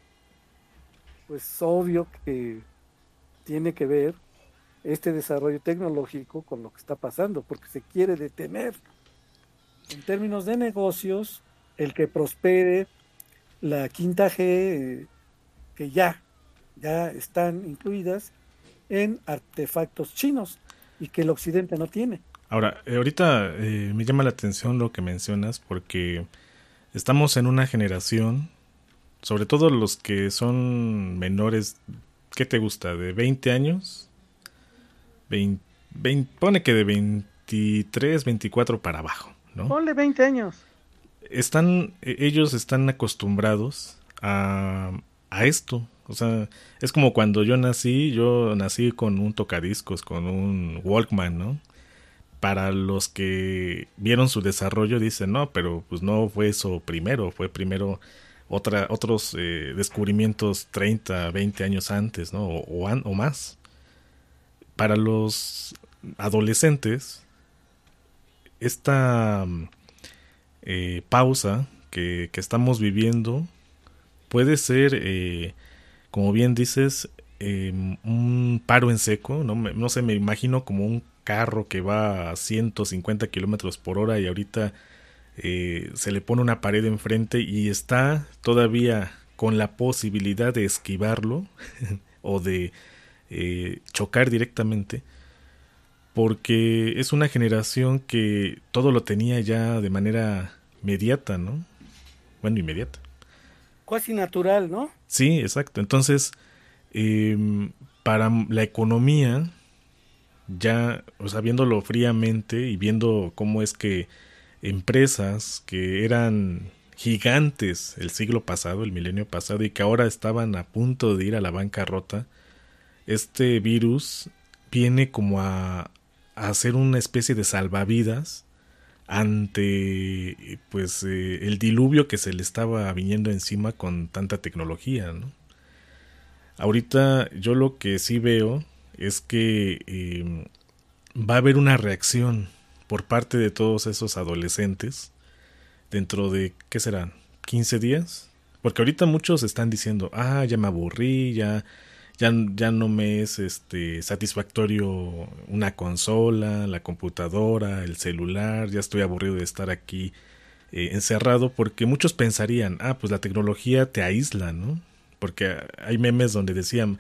pues obvio que tiene que ver este desarrollo tecnológico con lo que está pasando, porque se quiere detener. En términos de negocios, el que prospere la quinta G, eh, que ya, ya están incluidas en artefactos chinos y que el occidente no tiene. Ahora, eh, ahorita eh, me llama la atención lo que mencionas porque estamos en una generación, sobre todo los que son menores, ¿qué te gusta? ¿De veinte años? veinte, veinte, pone que de veintitrés, veinticuatro para abajo, ¿no? Ponle veinte años. Están, ellos están acostumbrados a, a esto. O sea, es como cuando yo nací, yo nací con un tocadiscos, con un Walkman, ¿no? Para los que vieron su desarrollo dicen, no, pero pues no fue eso primero, fue primero otra, otros eh, descubrimientos treinta, veinte años antes, ¿no? O, o, o más. Para los adolescentes, esta eh, pausa que, que estamos viviendo puede ser, eh, como bien dices, eh, un paro en seco, ¿no? No sé, me imagino como un carro que va a ciento cincuenta kilómetros por hora y ahorita eh, se le pone una pared enfrente y está todavía con la posibilidad de esquivarlo o de eh, chocar directamente, porque es una generación que todo lo tenía ya de manera inmediata, ¿no? Bueno, inmediata. Casi natural, ¿no? Sí, exacto. Entonces, eh, para la economía, ya, o sea, viéndolo fríamente y viendo cómo es que empresas que eran gigantes el siglo pasado, el milenio pasado, y que ahora estaban a punto de ir a la bancarrota, este virus viene como a, a hacer una especie de salvavidas ante pues eh, el diluvio que se le estaba viniendo encima con tanta tecnología, ¿no? Ahorita yo lo que sí veo es que eh, va a haber una reacción por parte de todos esos adolescentes dentro de, ¿qué serán? ¿quince días? Porque ahorita muchos están diciendo, ah, ya me aburrí, ya, ya, ya no me es este satisfactorio una consola, la computadora, el celular, ya estoy aburrido de estar aquí eh, encerrado, porque muchos pensarían, ah, pues la tecnología te aísla, ¿no? Porque hay memes donde decían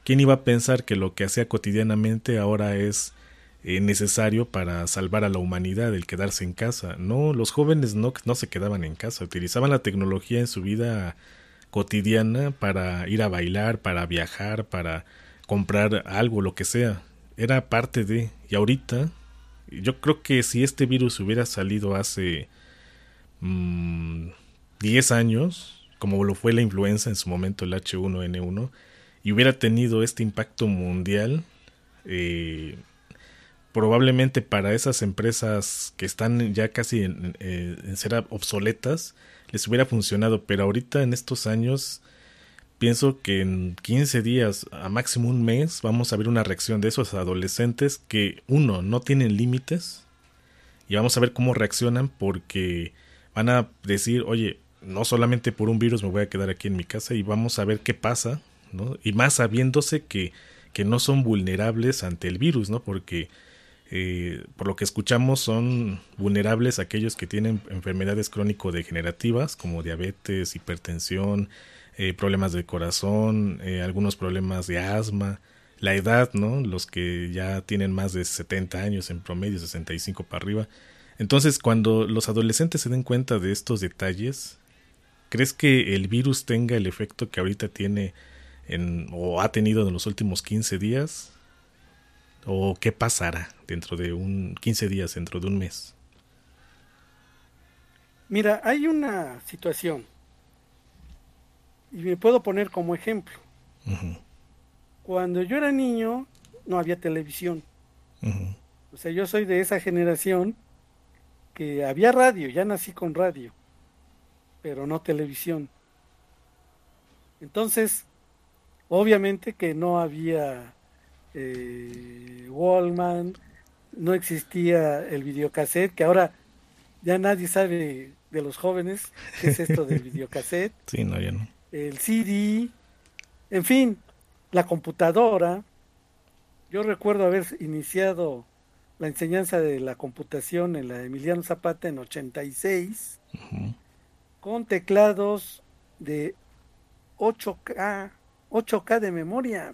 ¿quién iba a pensar que lo que hacía cotidianamente ahora es eh, necesario para salvar a la humanidad, el quedarse en casa? No, los jóvenes no, no se quedaban en casa, utilizaban la tecnología en su vida cotidiana para ir a bailar, para viajar, para comprar algo, lo que sea. Era parte de... Y ahorita, yo creo que si este virus hubiera salido hace mmm, diez años, como lo fue la influenza en su momento, el hache uno ene uno, y hubiera tenido este impacto mundial, eh, probablemente para esas empresas que están ya casi en, en, en ser obsoletas, les hubiera funcionado, pero ahorita en estos años pienso que en quince días, a máximo un mes, vamos a ver una reacción de esos adolescentes que, uno, no tienen límites, y vamos a ver cómo reaccionan, porque van a decir, oye, no solamente por un virus me voy a quedar aquí en mi casa, y vamos a ver qué pasa, ¿no? Y más sabiéndose que, que no son vulnerables ante el virus, ¿no? Porque eh, por lo que escuchamos son vulnerables aquellos que tienen enfermedades crónico-degenerativas como diabetes, hipertensión, eh, problemas del corazón, eh, algunos problemas de asma, la edad, ¿no? Los que ya tienen más de setenta años en promedio, sesenta y cinco para arriba. Entonces, cuando los adolescentes se den cuenta de estos detalles, ¿crees que el virus tenga el efecto que ahorita tiene en, o ha tenido en los últimos quince días? ¿O qué pasará dentro de un quince días, dentro de un mes? Mira, hay una situación, y me puedo poner como ejemplo. Uh-huh. Cuando yo era niño, no había televisión. Uh-huh. O sea, yo soy de esa generación que había radio, ya nací con radio, pero no televisión. Entonces, obviamente que no había eh, Walkman, no existía el videocassette, que ahora ya nadie sabe de los jóvenes qué es esto del videocassette. Sí, no, ya no. El ce de, en fin, la computadora. Yo recuerdo haber iniciado la enseñanza de la computación en la Emiliano Zapata en ochenta y seis, uh-huh, con teclados de ocho K, ocho K de memoria.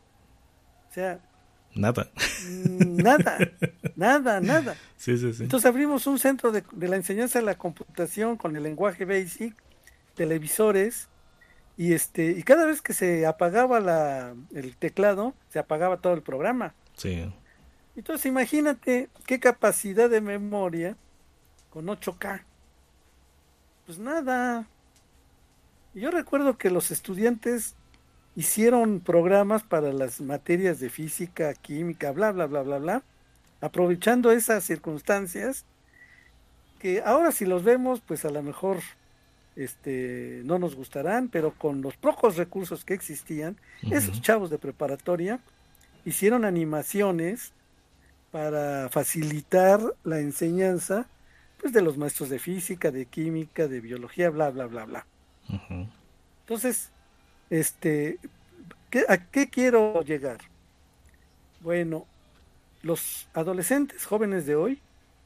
O sea, nada. Nada, nada, nada. Sí, sí, sí. Entonces abrimos un centro de, de la enseñanza de la computación con el lenguaje BASIC, televisores, y este y cada vez que se apagaba la, el teclado, se apagaba todo el programa. Sí. Entonces imagínate qué capacidad de memoria con ocho K. Pues nada. Y yo recuerdo que los estudiantes hicieron programas para las materias de física, química, bla, bla, bla, bla, bla, aprovechando esas circunstancias que ahora si los vemos, pues a lo mejor este, no nos gustarán, pero con los pocos recursos que existían, uh-huh, esos chavos de preparatoria hicieron animaciones para facilitar la enseñanza, pues de los maestros de física, de química, de biología, bla, bla, bla, bla. Uh-huh. Entonces, este, ¿qué, ¿a qué quiero llegar? Bueno, los adolescentes jóvenes de hoy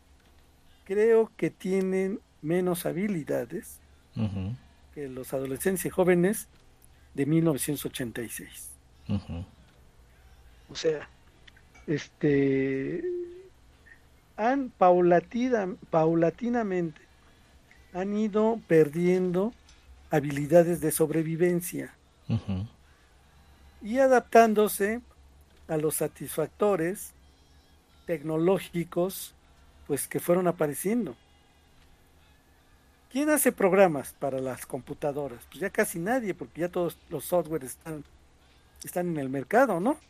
creo que tienen menos habilidades uh-huh, que los adolescentes y jóvenes de mil novecientos ochenta y seis. Uh-huh. O sea, este, han paulatina, paulatinamente han ido perdiendo habilidades de sobrevivencia. Uh-huh. Y adaptándose a los satisfactores tecnológicos pues que fueron apareciendo. ¿Quién hace programas para las computadoras? Pues ya casi nadie, porque ya todos los software están, están en el mercado, ¿no?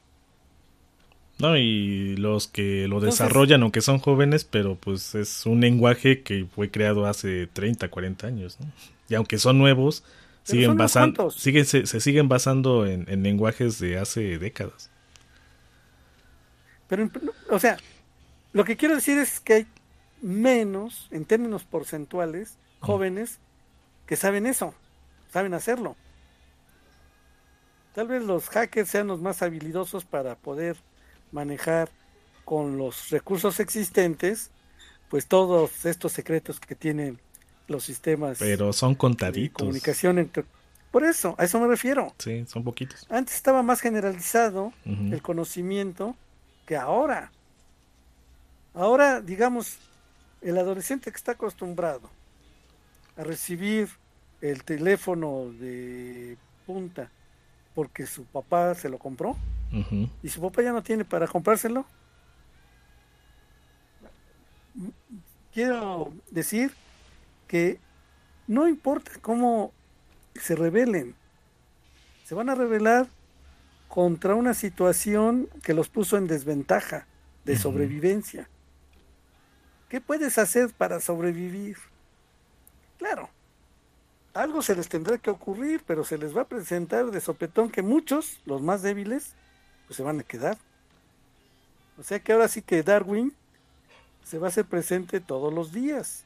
No, y los que lo Entonces, desarrollan, aunque son jóvenes, pero pues es un lenguaje que fue creado hace treinta, cuarenta años, ¿no? Y aunque son nuevos, siguen basando, siguen, se, se siguen basando en, en lenguajes de hace décadas. Pero, o sea, lo que quiero decir es que hay menos, en términos porcentuales, jóvenes que saben eso, saben hacerlo. Tal vez los hackers sean los más habilidosos para poder manejar con los recursos existentes, pues todos estos secretos que tienen los sistemas. Pero son contaditos. De comunicación entre, Por eso, a eso me refiero. Sí, son poquitos. Antes estaba más generalizado Uh-huh. el conocimiento que ahora. Ahora, digamos, el adolescente que está acostumbrado a recibir el teléfono de punta porque su papá se lo compró, Uh-huh. y su papá ya no tiene para comprárselo. Quiero decir que no importa cómo se rebelen, se van a rebelar contra una situación que los puso en desventaja de Uh-huh. sobrevivencia. ¿Qué puedes hacer para sobrevivir? Claro, algo se les tendrá que ocurrir, pero se les va a presentar de sopetón que muchos, los más débiles, pues se van a quedar. O sea que ahora sí que Darwin se va a hacer presente todos los días.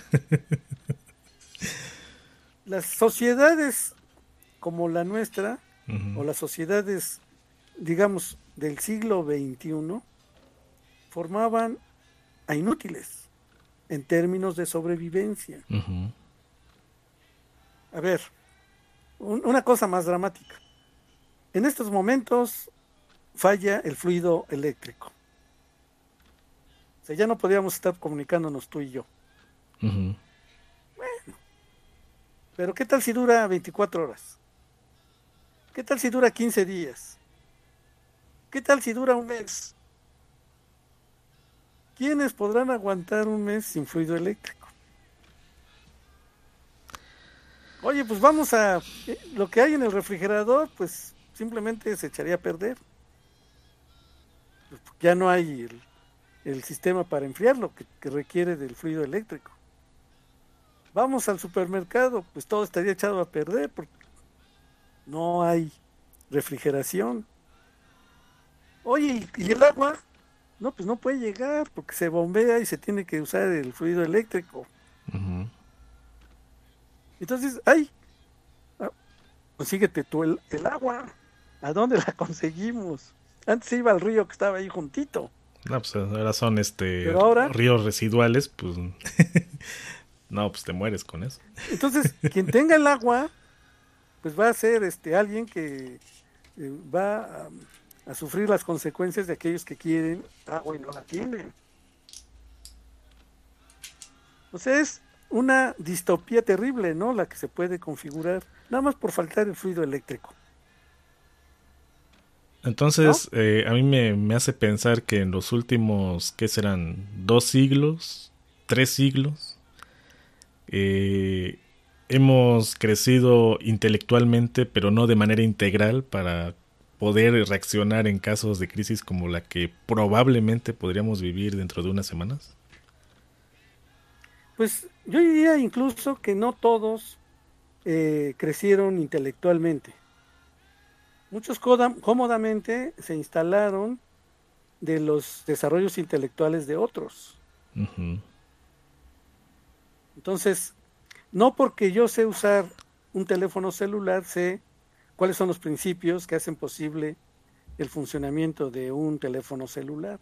Las sociedades como la nuestra, Uh-huh. o las sociedades, digamos, del siglo veintiuno, formaban a inútiles en términos de sobrevivencia. Uh-huh. A ver, un, una cosa más dramática. En estos momentos falla el fluido eléctrico. O sea, ya no podríamos estar comunicándonos tú y yo. Uh-huh. Pero ¿qué tal si dura veinticuatro horas? ¿Qué tal si dura quince días? ¿Qué tal si dura un mes? ¿Quiénes podrán aguantar un mes sin fluido eléctrico? Oye, pues vamos a... eh, lo que hay en el refrigerador, pues simplemente se echaría a perder. Pues ya no hay el, el sistema para enfriarlo que, que requiere del fluido eléctrico. Vamos al supermercado, pues todo estaría echado a perder porque no hay refrigeración. Oye, ¿y y el agua? No, pues no puede llegar porque se bombea y se tiene que usar el fluido eléctrico. Uh-huh. Entonces, ay, ah, consíguete tú el, el agua. ¿A dónde la conseguimos? Antes se iba al río que estaba ahí juntito. No, pues ahora son este Pero ahora- ríos residuales, pues no, pues te mueres con eso. Entonces, quien tenga el agua, pues va a ser este alguien que eh, va a, a sufrir las consecuencias de aquellos que quieren agua y no la tienen. O sea, es una distopía terrible, ¿no? La que se puede configurar, nada más por faltar el fluido eléctrico. Entonces, eh, a mí me, me hace pensar que en los últimos, ¿qué serán? ¿Dos siglos? ¿Tres siglos? Eh, hemos crecido intelectualmente, pero no de manera integral para poder reaccionar en casos de crisis como la que probablemente podríamos vivir dentro de unas semanas. Pues yo diría incluso que no todos eh, crecieron intelectualmente. Muchos coda- cómodamente se instalaron de los desarrollos intelectuales de otros. Uh-huh. Entonces, no porque yo sé usar un teléfono celular, sé cuáles son los principios que hacen posible el funcionamiento de un teléfono celular.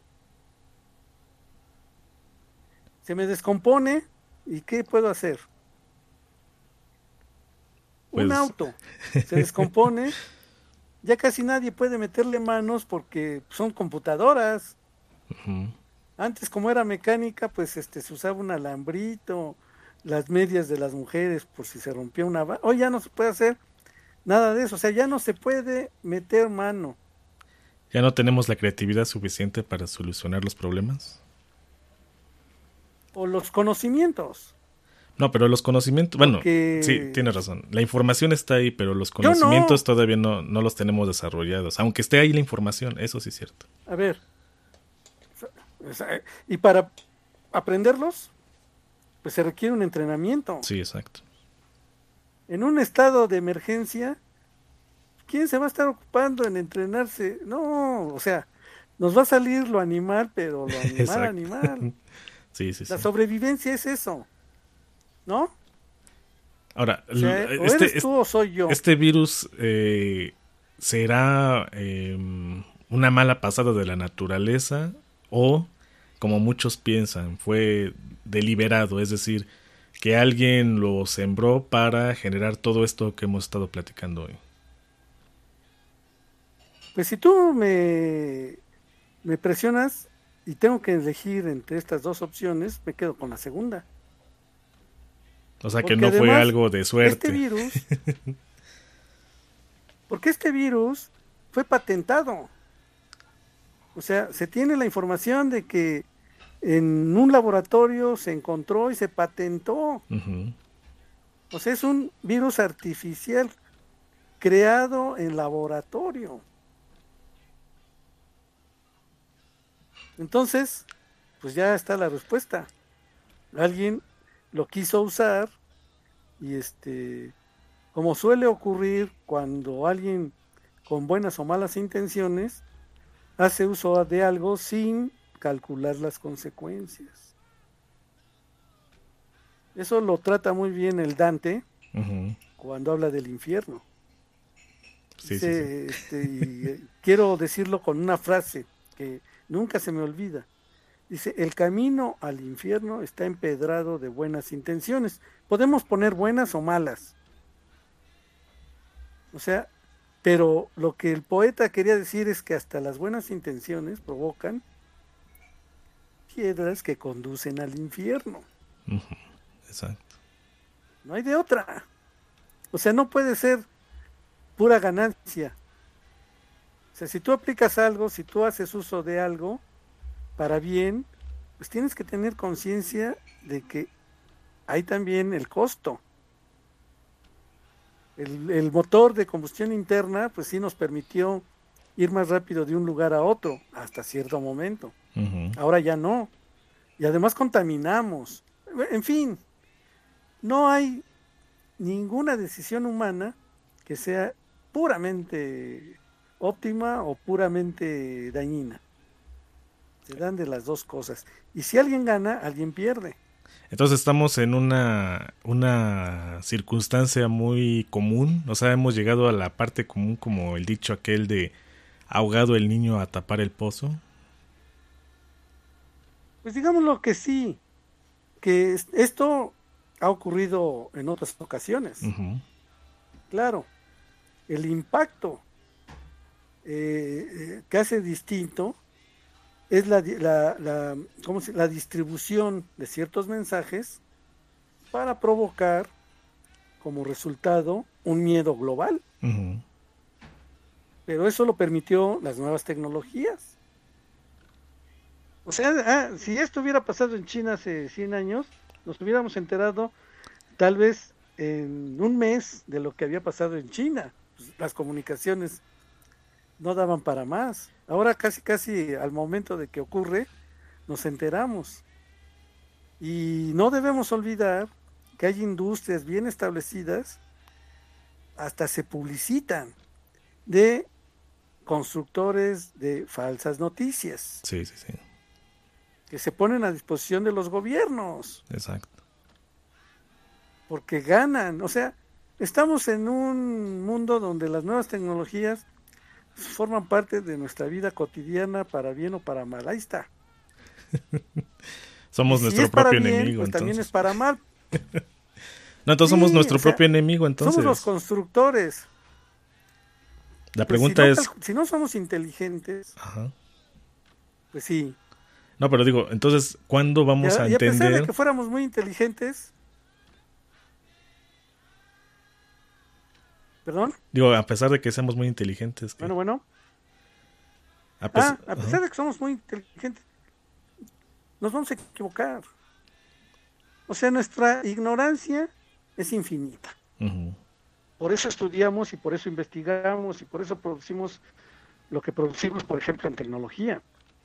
Se me descompone, ¿y qué puedo hacer? Un Pues- auto se descompone, ya casi nadie puede meterle manos porque son computadoras. Uh-huh. Antes, como era mecánica, pues este se usaba un alambrito, las medias de las mujeres por si se rompía una va- hoy ya no se puede hacer nada de eso, o sea, ya no se puede meter mano. ¿Ya no tenemos la creatividad suficiente para solucionar los problemas? O los conocimientos. No, pero los conocimientos, bueno, Porque- sí, tienes razón. La información está ahí, pero los Yo no. conocimientos todavía no, no los tenemos desarrollados. Aunque esté ahí la información, eso sí es cierto. A ver, o sea, y para aprenderlos, pues se requiere un entrenamiento. Sí, exacto. En un estado de emergencia, ¿quién se va a estar ocupando en entrenarse? No, o sea, nos va a salir lo animal, pero lo animal, Exacto. animal. Sí, sí, sí. La sobrevivencia es eso, ¿no? Ahora, O sea, l- o este, eres tú o soy yo. este virus eh, será eh, una mala pasada de la naturaleza o, como muchos piensan, fue deliberado, es decir, que alguien lo sembró para generar todo esto que hemos estado platicando hoy? Pues si tú me, me presionas y tengo que elegir entre estas dos opciones, me quedo con la segunda. O sea, porque que no fue además, algo de suerte. Este virus, porque este virus fue patentado. O sea, se tiene la información de que en un laboratorio se encontró y se patentó. Uh-huh. O sea, es un virus artificial creado en laboratorio. Entonces, pues ya está la respuesta. Alguien lo quiso usar y este, como suele ocurrir cuando alguien con buenas o malas intenciones hace uso de algo sin calcular las consecuencias. Eso lo trata muy bien el Dante uh-huh. cuando habla del infierno. Sí, Dice, sí, sí. Este, y, eh, quiero decirlo con una frase que nunca se me olvida. Dice, el camino al infierno está empedrado de buenas intenciones. Podemos poner buenas o malas. O sea, pero lo que el poeta quería decir es que hasta las buenas intenciones provocan piedras que conducen al infierno. Uh-huh. Exacto. No hay de otra. O sea, no puede ser pura ganancia. O sea, si tú aplicas algo, si tú haces uso de algo para bien, pues tienes que tener conciencia de que hay también el costo. El, el motor de combustión interna, pues sí nos permitió ir más rápido de un lugar a otro, hasta cierto momento. Uh-huh. Ahora ya no. Y además contaminamos. En fin, no hay ninguna decisión humana que sea puramente óptima o puramente dañina. Se dan de las dos cosas. Y si alguien gana, alguien pierde. Entonces estamos en una, una circunstancia muy común, o sea, hemos llegado a la parte común como el dicho aquel de ahogado el niño a tapar el pozo. Pues digámoslo que sí, que esto ha ocurrido en otras ocasiones. Uh-huh. Claro, el impacto eh, eh, que hace distinto es la, la, la, ¿cómo se, la distribución de ciertos mensajes para provocar como resultado un miedo global. Uh-huh. Pero eso lo permitió las nuevas tecnologías. O sea, ah, si esto hubiera pasado en China hace cien años, nos hubiéramos enterado tal vez en un mes de lo que había pasado en China. Pues, las comunicaciones no daban para más. Ahora casi casi al momento de que ocurre, nos enteramos. Y no debemos olvidar que hay industrias bien establecidas, hasta se publicitan, de constructores de falsas noticias. Sí, sí, sí. Que se ponen a disposición de los gobiernos. Exacto. Porque ganan. O sea, estamos en un mundo donde las nuevas tecnologías forman parte de nuestra vida cotidiana para bien o para mal. Ahí está. Somos y nuestro si es para propio bien, enemigo. Pues entonces. también es para mal. No, entonces sí, somos nuestro o sea, propio enemigo, entonces. Somos los constructores. La Pues pregunta si no, es... si no somos inteligentes, Ajá. pues sí. No, pero digo, entonces, ¿cuándo vamos y a, a y a pesar entender? de que fuéramos muy inteligentes, ¿perdón? Digo, a pesar de que seamos muy inteligentes. ¿qué? Bueno, bueno. A, pes- Ah, a pesar Ajá. de que somos muy inteligentes, nos vamos a equivocar. O sea, nuestra ignorancia es infinita. Ujú. Por eso estudiamos y por eso investigamos y por eso producimos lo que producimos, por ejemplo, en tecnología.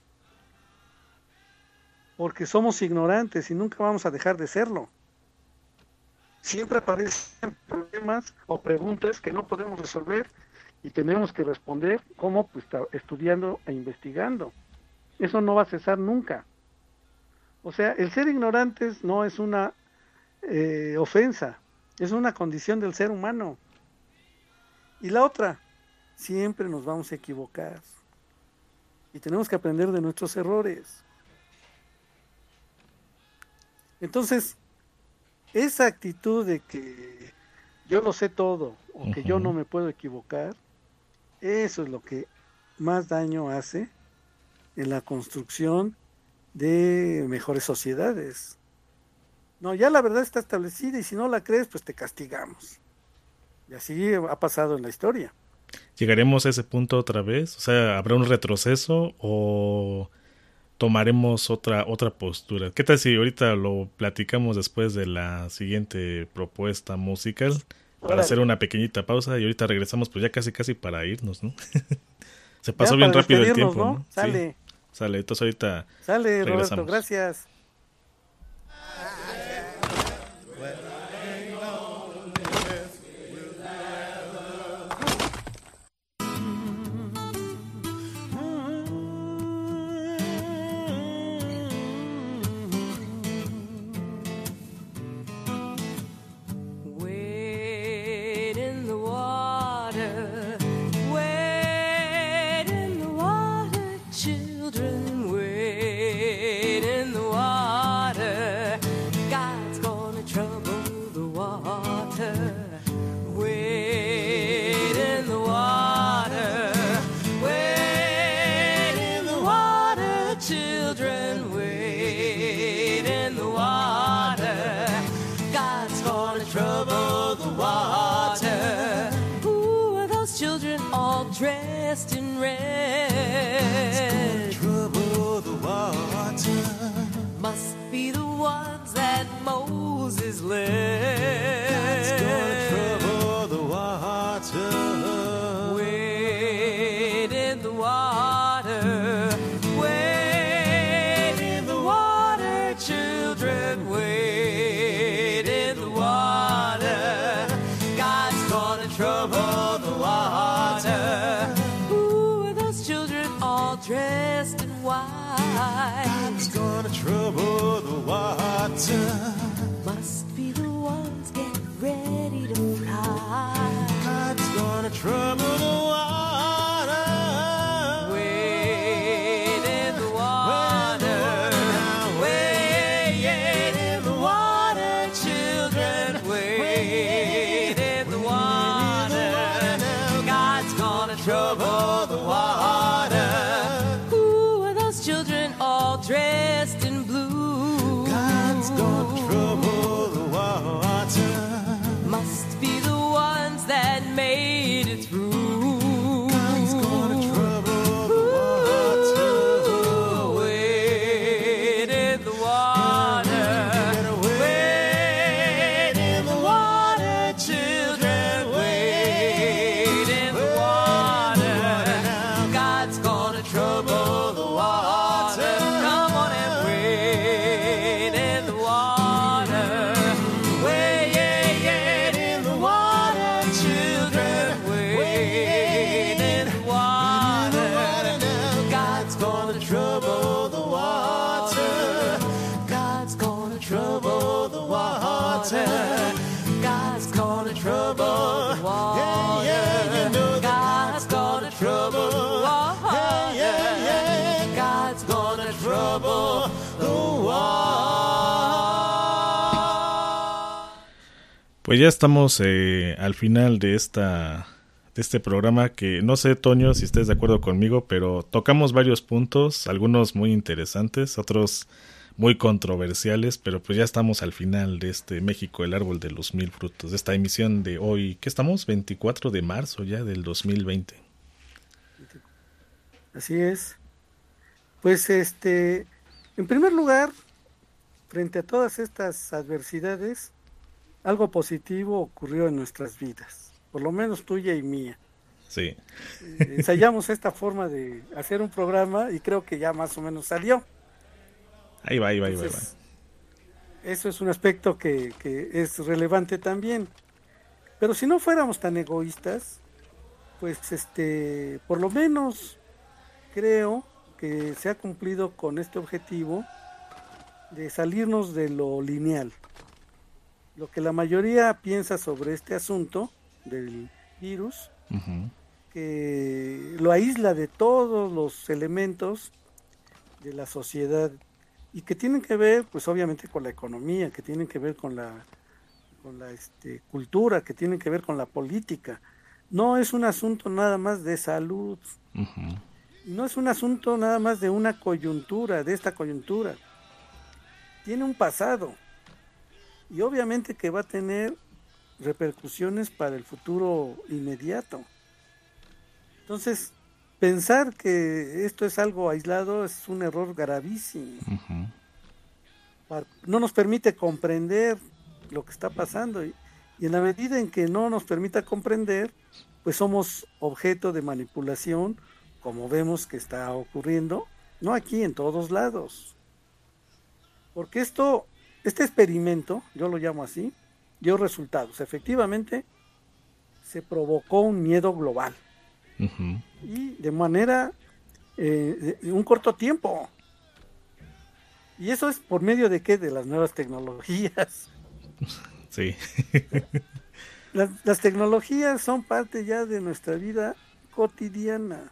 Porque somos ignorantes y nunca vamos a dejar de serlo. Siempre aparecen problemas o preguntas que no podemos resolver y tenemos que responder como pues, estudiando e investigando. Eso no va a cesar nunca. O sea, el ser ignorantes no es una eh, ofensa, es una condición del ser humano. Y la otra, siempre nos vamos a equivocar. Y tenemos que aprender de nuestros errores. Entonces, esa actitud de que yo lo sé todo o que uh-huh. yo no me puedo equivocar, eso es lo que más daño hace en la construcción de mejores sociedades. No, ya la verdad está establecida y si no la crees, pues te castigamos. Y así ha pasado en la historia. ¿Llegaremos a ese punto otra vez? O sea, ¿habrá un retroceso o tomaremos otra otra postura? ¿Qué tal si ahorita lo platicamos después de la siguiente propuesta musical? Para Órale. hacer una pequeñita pausa y ahorita regresamos pues ya casi casi para irnos, ¿no? Se pasó ya bien rápido el tiempo, ¿no? ¿no? Sale. Sí, sale, entonces ahorita Sale, regresamos. Roberto, gracias. Dressed in red, trouble the water. Must be the ones that Moses led. That's gonna trouble the water. Wade in the water, wade in the water, children, wade in the water. God's gonna trouble the water. Dressed in white, God's gonna trouble the water. Must be the ones getting ready to fly. God's gonna trouble the water. Wade in the water, wade in the water, children, wade in the water. God's gonna trouble the water. Dressed in blue, God's gonna trouble the water. Must be the ones that made it through. God's gonna trouble the water. Wade in the water, wade in the water, children, wade in the water. God's gonna trouble the water. God's gonna trouble the water. Yeah, yeah, you know God's gonna trouble the water. Yeah, yeah, yeah. God's gonna trouble the water. Pues ya estamos eh, al final de esta de este programa que no sé, Toño, si estés de acuerdo conmigo, pero tocamos varios puntos, algunos muy interesantes, otros muy controversiales, pero pues ya estamos al final de este México, el árbol de los mil frutos, de esta emisión de hoy, ¿qué estamos? veinticuatro de marzo ya del dos mil veinte. Así es. Pues este, en primer lugar, frente a todas estas adversidades, algo positivo ocurrió en nuestras vidas, por lo menos tuya y mía. Sí. Ensayamos esta forma de hacer un programa y creo que ya más o menos salió. Ahí va, ahí va, ahí va, ahí va. Eso es un aspecto que, que es relevante también. Pero si no fuéramos tan egoístas, pues este, por lo menos creo que se ha cumplido con este objetivo de salirnos de lo lineal. Lo que la mayoría piensa sobre este asunto del virus, uh-huh. que lo aísla de todos los elementos de la sociedad y que tienen que ver, pues obviamente con la economía, que tienen que ver con la con la este, cultura, que tienen que ver con la política. No es un asunto nada más de salud. Uh-huh. No es un asunto nada más de una coyuntura, de esta coyuntura. Tiene un pasado. Y obviamente que va a tener repercusiones para el futuro inmediato. Entonces, pensar que esto es algo aislado es un error gravísimo. Uh-huh. No nos permite comprender lo que está pasando y, y en la medida en que no nos permita comprender, pues somos objeto de manipulación, como vemos que está ocurriendo, no aquí, en todos lados. Porque esto, este experimento, yo lo llamo así, dio resultados. Efectivamente, se provocó un miedo global. Uh-huh. Y de manera, eh, de un corto tiempo. Y eso es por medio de qué? De las nuevas tecnologías. Sí. Las, las tecnologías son parte ya de nuestra vida cotidiana.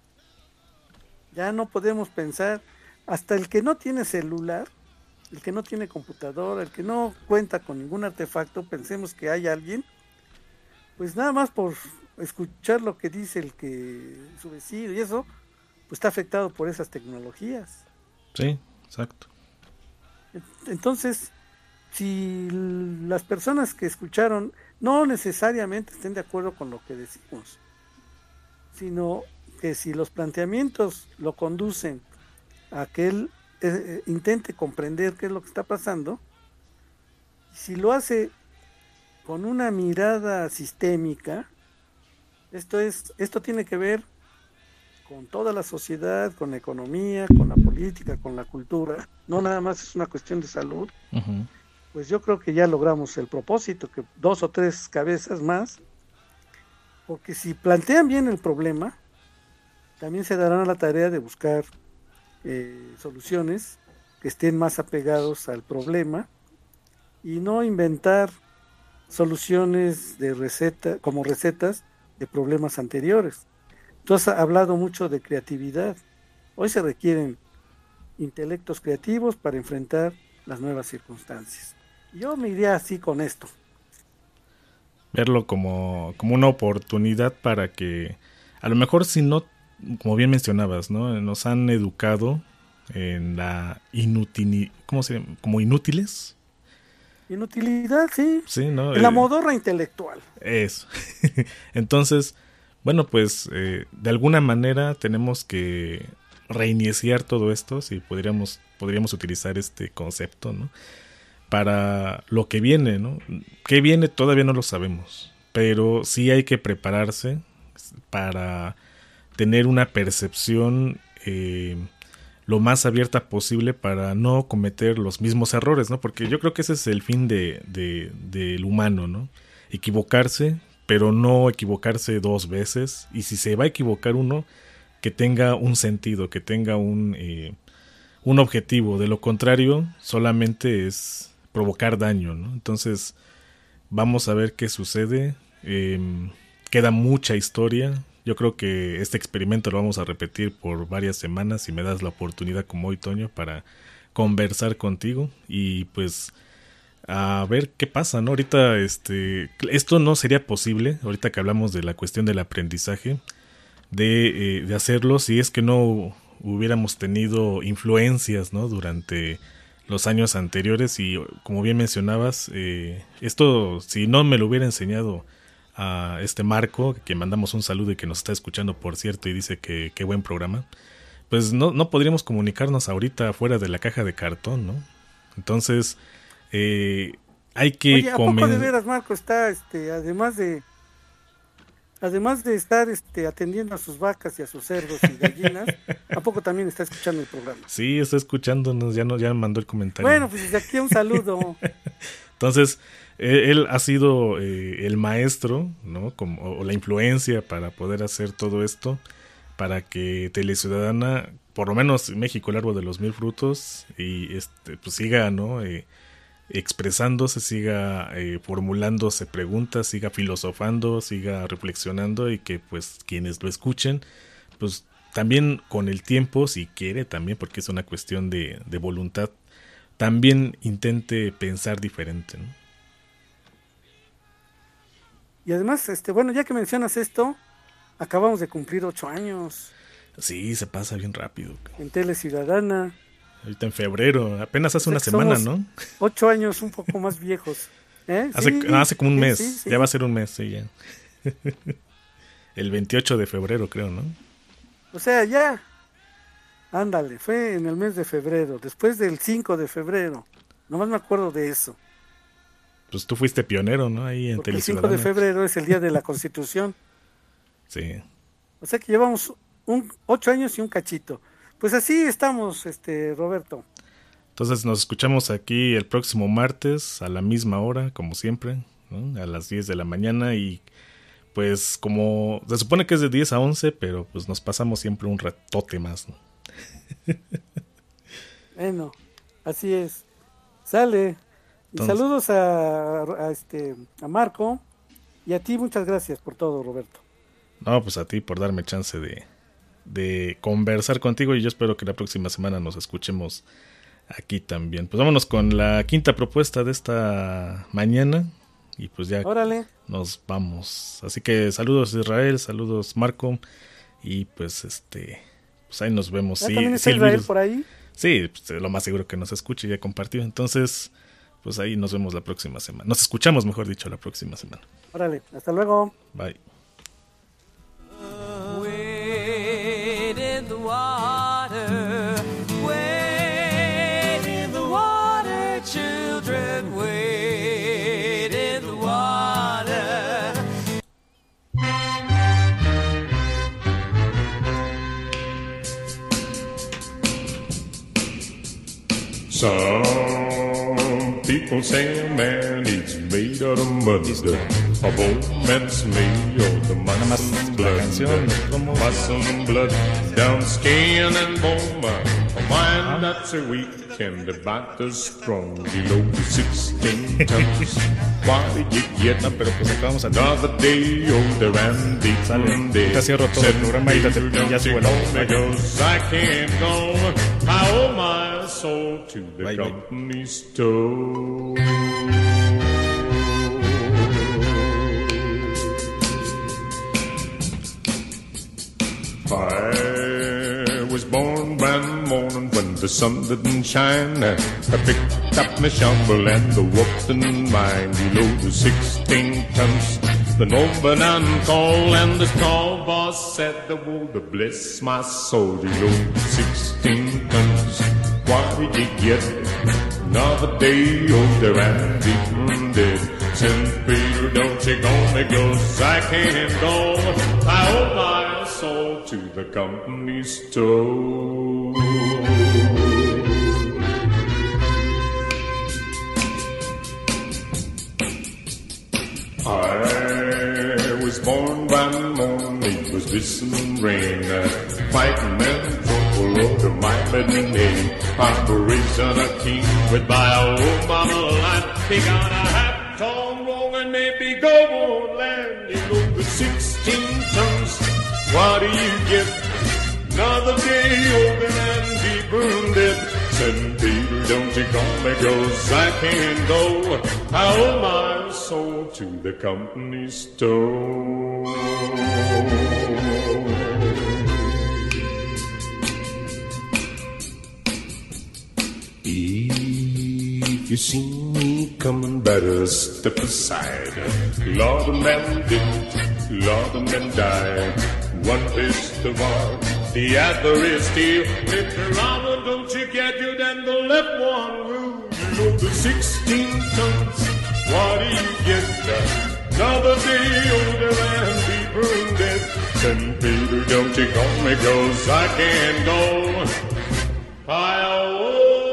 Ya no podemos pensar, hasta el que no tiene celular, el que no tiene computadora, el que no cuenta con ningún artefacto, pensemos que hay alguien, pues nada más por escuchar lo que dice el que su vecino y eso, pues está afectado por esas tecnologías. Sí, exacto. Entonces, si las personas que escucharon no necesariamente estén de acuerdo con lo que decimos, sino que si los planteamientos lo conducen a que él eh, intente comprender qué es lo que está pasando, si lo hace con una mirada sistémica, esto es, esto tiene que ver con toda la sociedad, con la economía, con la política, con la cultura, no nada más es una cuestión de salud. Uh-huh. Pues yo creo que ya logramos el propósito, que dos o tres cabezas más, porque si plantean bien el problema, también se darán a la tarea de buscar eh, soluciones que estén más apegados al problema y no inventar soluciones de receta, como recetas de problemas anteriores. Tú has hablado mucho de creatividad. Hoy se requieren intelectos creativos para enfrentar las nuevas circunstancias. Yo me iría así con esto. Verlo como, como una oportunidad para que, a lo mejor si no, como bien mencionabas, ¿no? Nos han educado en la inútil, ¿cómo se llama? Como inútiles. Inutilidad, sí. Sí, ¿no? En la eh, modorra intelectual. Eso. Entonces, bueno, pues eh, de alguna manera tenemos que reiniciar todo esto, si podríamos, podríamos utilizar este concepto, ¿no? Para lo que viene, ¿no? ¿Qué viene? Todavía no lo sabemos, pero sí hay que prepararse para tener una percepción eh, lo más abierta posible para no cometer los mismos errores, ¿no? Porque yo creo que ese es el fin de, de, del humano, ¿no? Equivocarse, pero no equivocarse dos veces, y si se va a equivocar uno, que tenga un sentido, que tenga un, eh, un objetivo. De lo contrario, solamente es provocar daño, ¿no? Entonces, vamos a ver qué sucede. Eh, queda mucha historia. Yo creo que este experimento lo vamos a repetir por varias semanas, si me das la oportunidad como hoy, Toño, para conversar contigo y pues a ver qué pasa, ¿no? Ahorita este, esto no sería posible, ahorita que hablamos de la cuestión del aprendizaje, de, eh, de hacerlo si es que no hubiéramos tenido influencias, ¿no? Durante los años anteriores y como bien mencionabas, eh, esto si no me lo hubiera enseñado a este Marco, que mandamos un saludo y que nos está escuchando por cierto y dice que qué buen programa, pues no, no podríamos comunicarnos ahorita fuera de la caja de cartón, ¿no? Entonces eh, hay que Oye, ¿a comen... poco de veras Marco está, este, además de además de estar este, atendiendo a sus vacas y a sus cerdos y gallinas, ¿a poco también está escuchando el programa? Sí, está escuchándonos, ya, no, ya mandó el comentario. Bueno, pues desde aquí un saludo. Entonces, eh, él ha sido eh, el maestro, ¿no? Como, o la influencia para poder hacer todo esto, para que Teleciudadana, por lo menos México, el árbol de los mil frutos, y este, pues siga, ¿no? Eh, expresándose, siga eh, formulándose preguntas, siga filosofando, siga reflexionando y que pues quienes lo escuchen, pues también con el tiempo, si quiere también, porque es una cuestión de, de voluntad, también intente pensar diferente, ¿no? Y además, este, bueno, ya que mencionas esto, acabamos de cumplir ocho años. Sí, se pasa bien rápido. En Tele Ciudadana. Ahorita en febrero, apenas hace O sea una que semana, somos ¿no? Ocho años un poco más viejos. ¿Eh? Hace, Sí, no, hace como un sí, mes, sí, sí. ya va a ser un mes, sí, ya. El veintiocho de febrero, creo, ¿no? O sea, ya. Ándale, fue en el mes de febrero, después del cinco de febrero. Nomás me acuerdo de eso. Pues tú fuiste pionero, ¿no? Ahí en Porque el Tele cinco de Ciudadana. febrero es el día de la Constitución. Sí. O sea que llevamos un ocho años y un cachito. Pues así estamos, este Roberto. Entonces nos escuchamos aquí el próximo martes a la misma hora, como siempre, ¿no? A las diez de la mañana y pues como se supone que es de diez a once, pero pues nos pasamos siempre un ratote más, ¿no? Bueno, así es. Sale. Y Entonces, saludos a, a este a Marco y a ti, muchas gracias por todo, Roberto. no, pues a ti por darme chance de, de conversar contigo y yo espero que la próxima semana nos escuchemos aquí también. Pues vámonos con la quinta propuesta de esta mañana y pues ya Órale. nos vamos. Así que saludos Israel, saludos Marco y pues este pues ahí nos vemos. ¿Ya Sí, también sí, está el Israel virus- por ahí? Sí, pues, lo más seguro que nos escuche y ya compartió. Entonces, pues ahí nos vemos la próxima semana. Nos escuchamos, mejor dicho, la próxima semana. Órale, hasta luego. Bye. Wade in the water, wade in the water, children, wade in the water. Some people say a man is made out of mud, a bone man's made of the muscle and blood, muscle and blood, down skin and bone, a mind that's a weak and the body's strong, below the sixteen tons. Why did you get No, pero pues acabamos a another day older and deep Sale. dead? Te cierro todo el programa y ya te- ya subo la voz. Bye. Because I can't go. I owe my soul to the Bye, bye. company store. I was born brand morning when the sun didn't shine. I picked up my shovel and the walked in mine below the sixteen tons. The nobleman on call and the call boss said the would bless my soul below the sixteen tons. Why did you get another day older and deep dead? Saint Peter, don't you go me, 'cause I can't go. I owe my soul to the company store. I was born by morning, it was whistling rain, fighting men trouble over my maiden name. Operation a king with my old mama line. He got a hat torn wrong and maybe go on landing over sixteen tons. What do you get? Another day older and deeper dead. Saint Peter, don't you call me, 'cause I can't go. I owe my soul to the company store. If you see me coming, better step aside. Lord, the man did, Lord, the man died. One is the war, the other is steel. Mister Robert, don't you get you, then the left one will. You know the sixteen tons, what do you get? Another day older and deeper in debt. Saint Peter, don't you call me, 'cause I can't go. I owe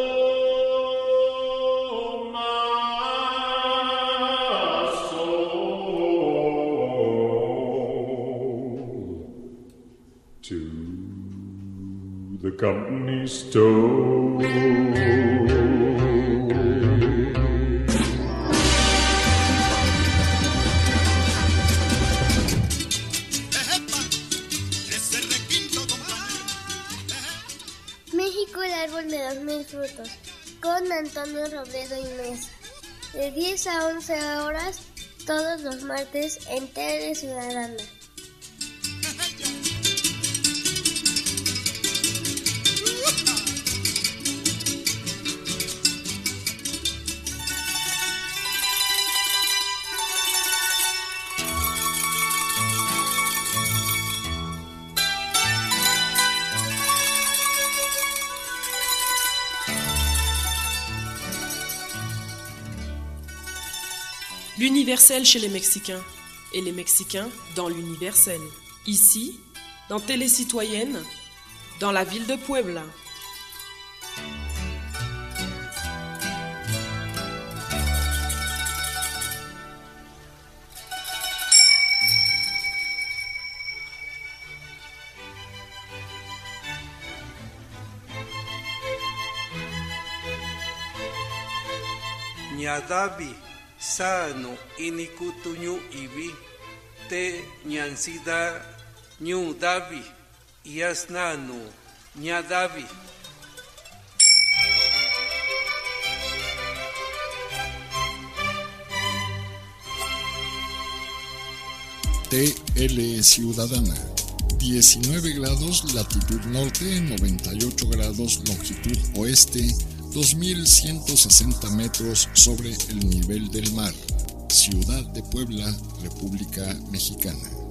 the company store. México, el árbol de los mil frutos, con Antonio Robledo y Mesa. De diez a once horas, todos los martes en Tele Ciudadana. L'universel chez les Mexicains et les Mexicains dans l'universel. Ici, dans Télé Citoyenne, dans la ville de Puebla. Ñadabi sano inikutuñu ibi te ñansida ñu dabi yasnanu ñadabi. T L Ciudadana, diecinueve grados latitud norte, noventa y ocho grados longitud oeste, dos mil ciento sesenta metros sobre el nivel del mar. Ciudad de Puebla, República Mexicana.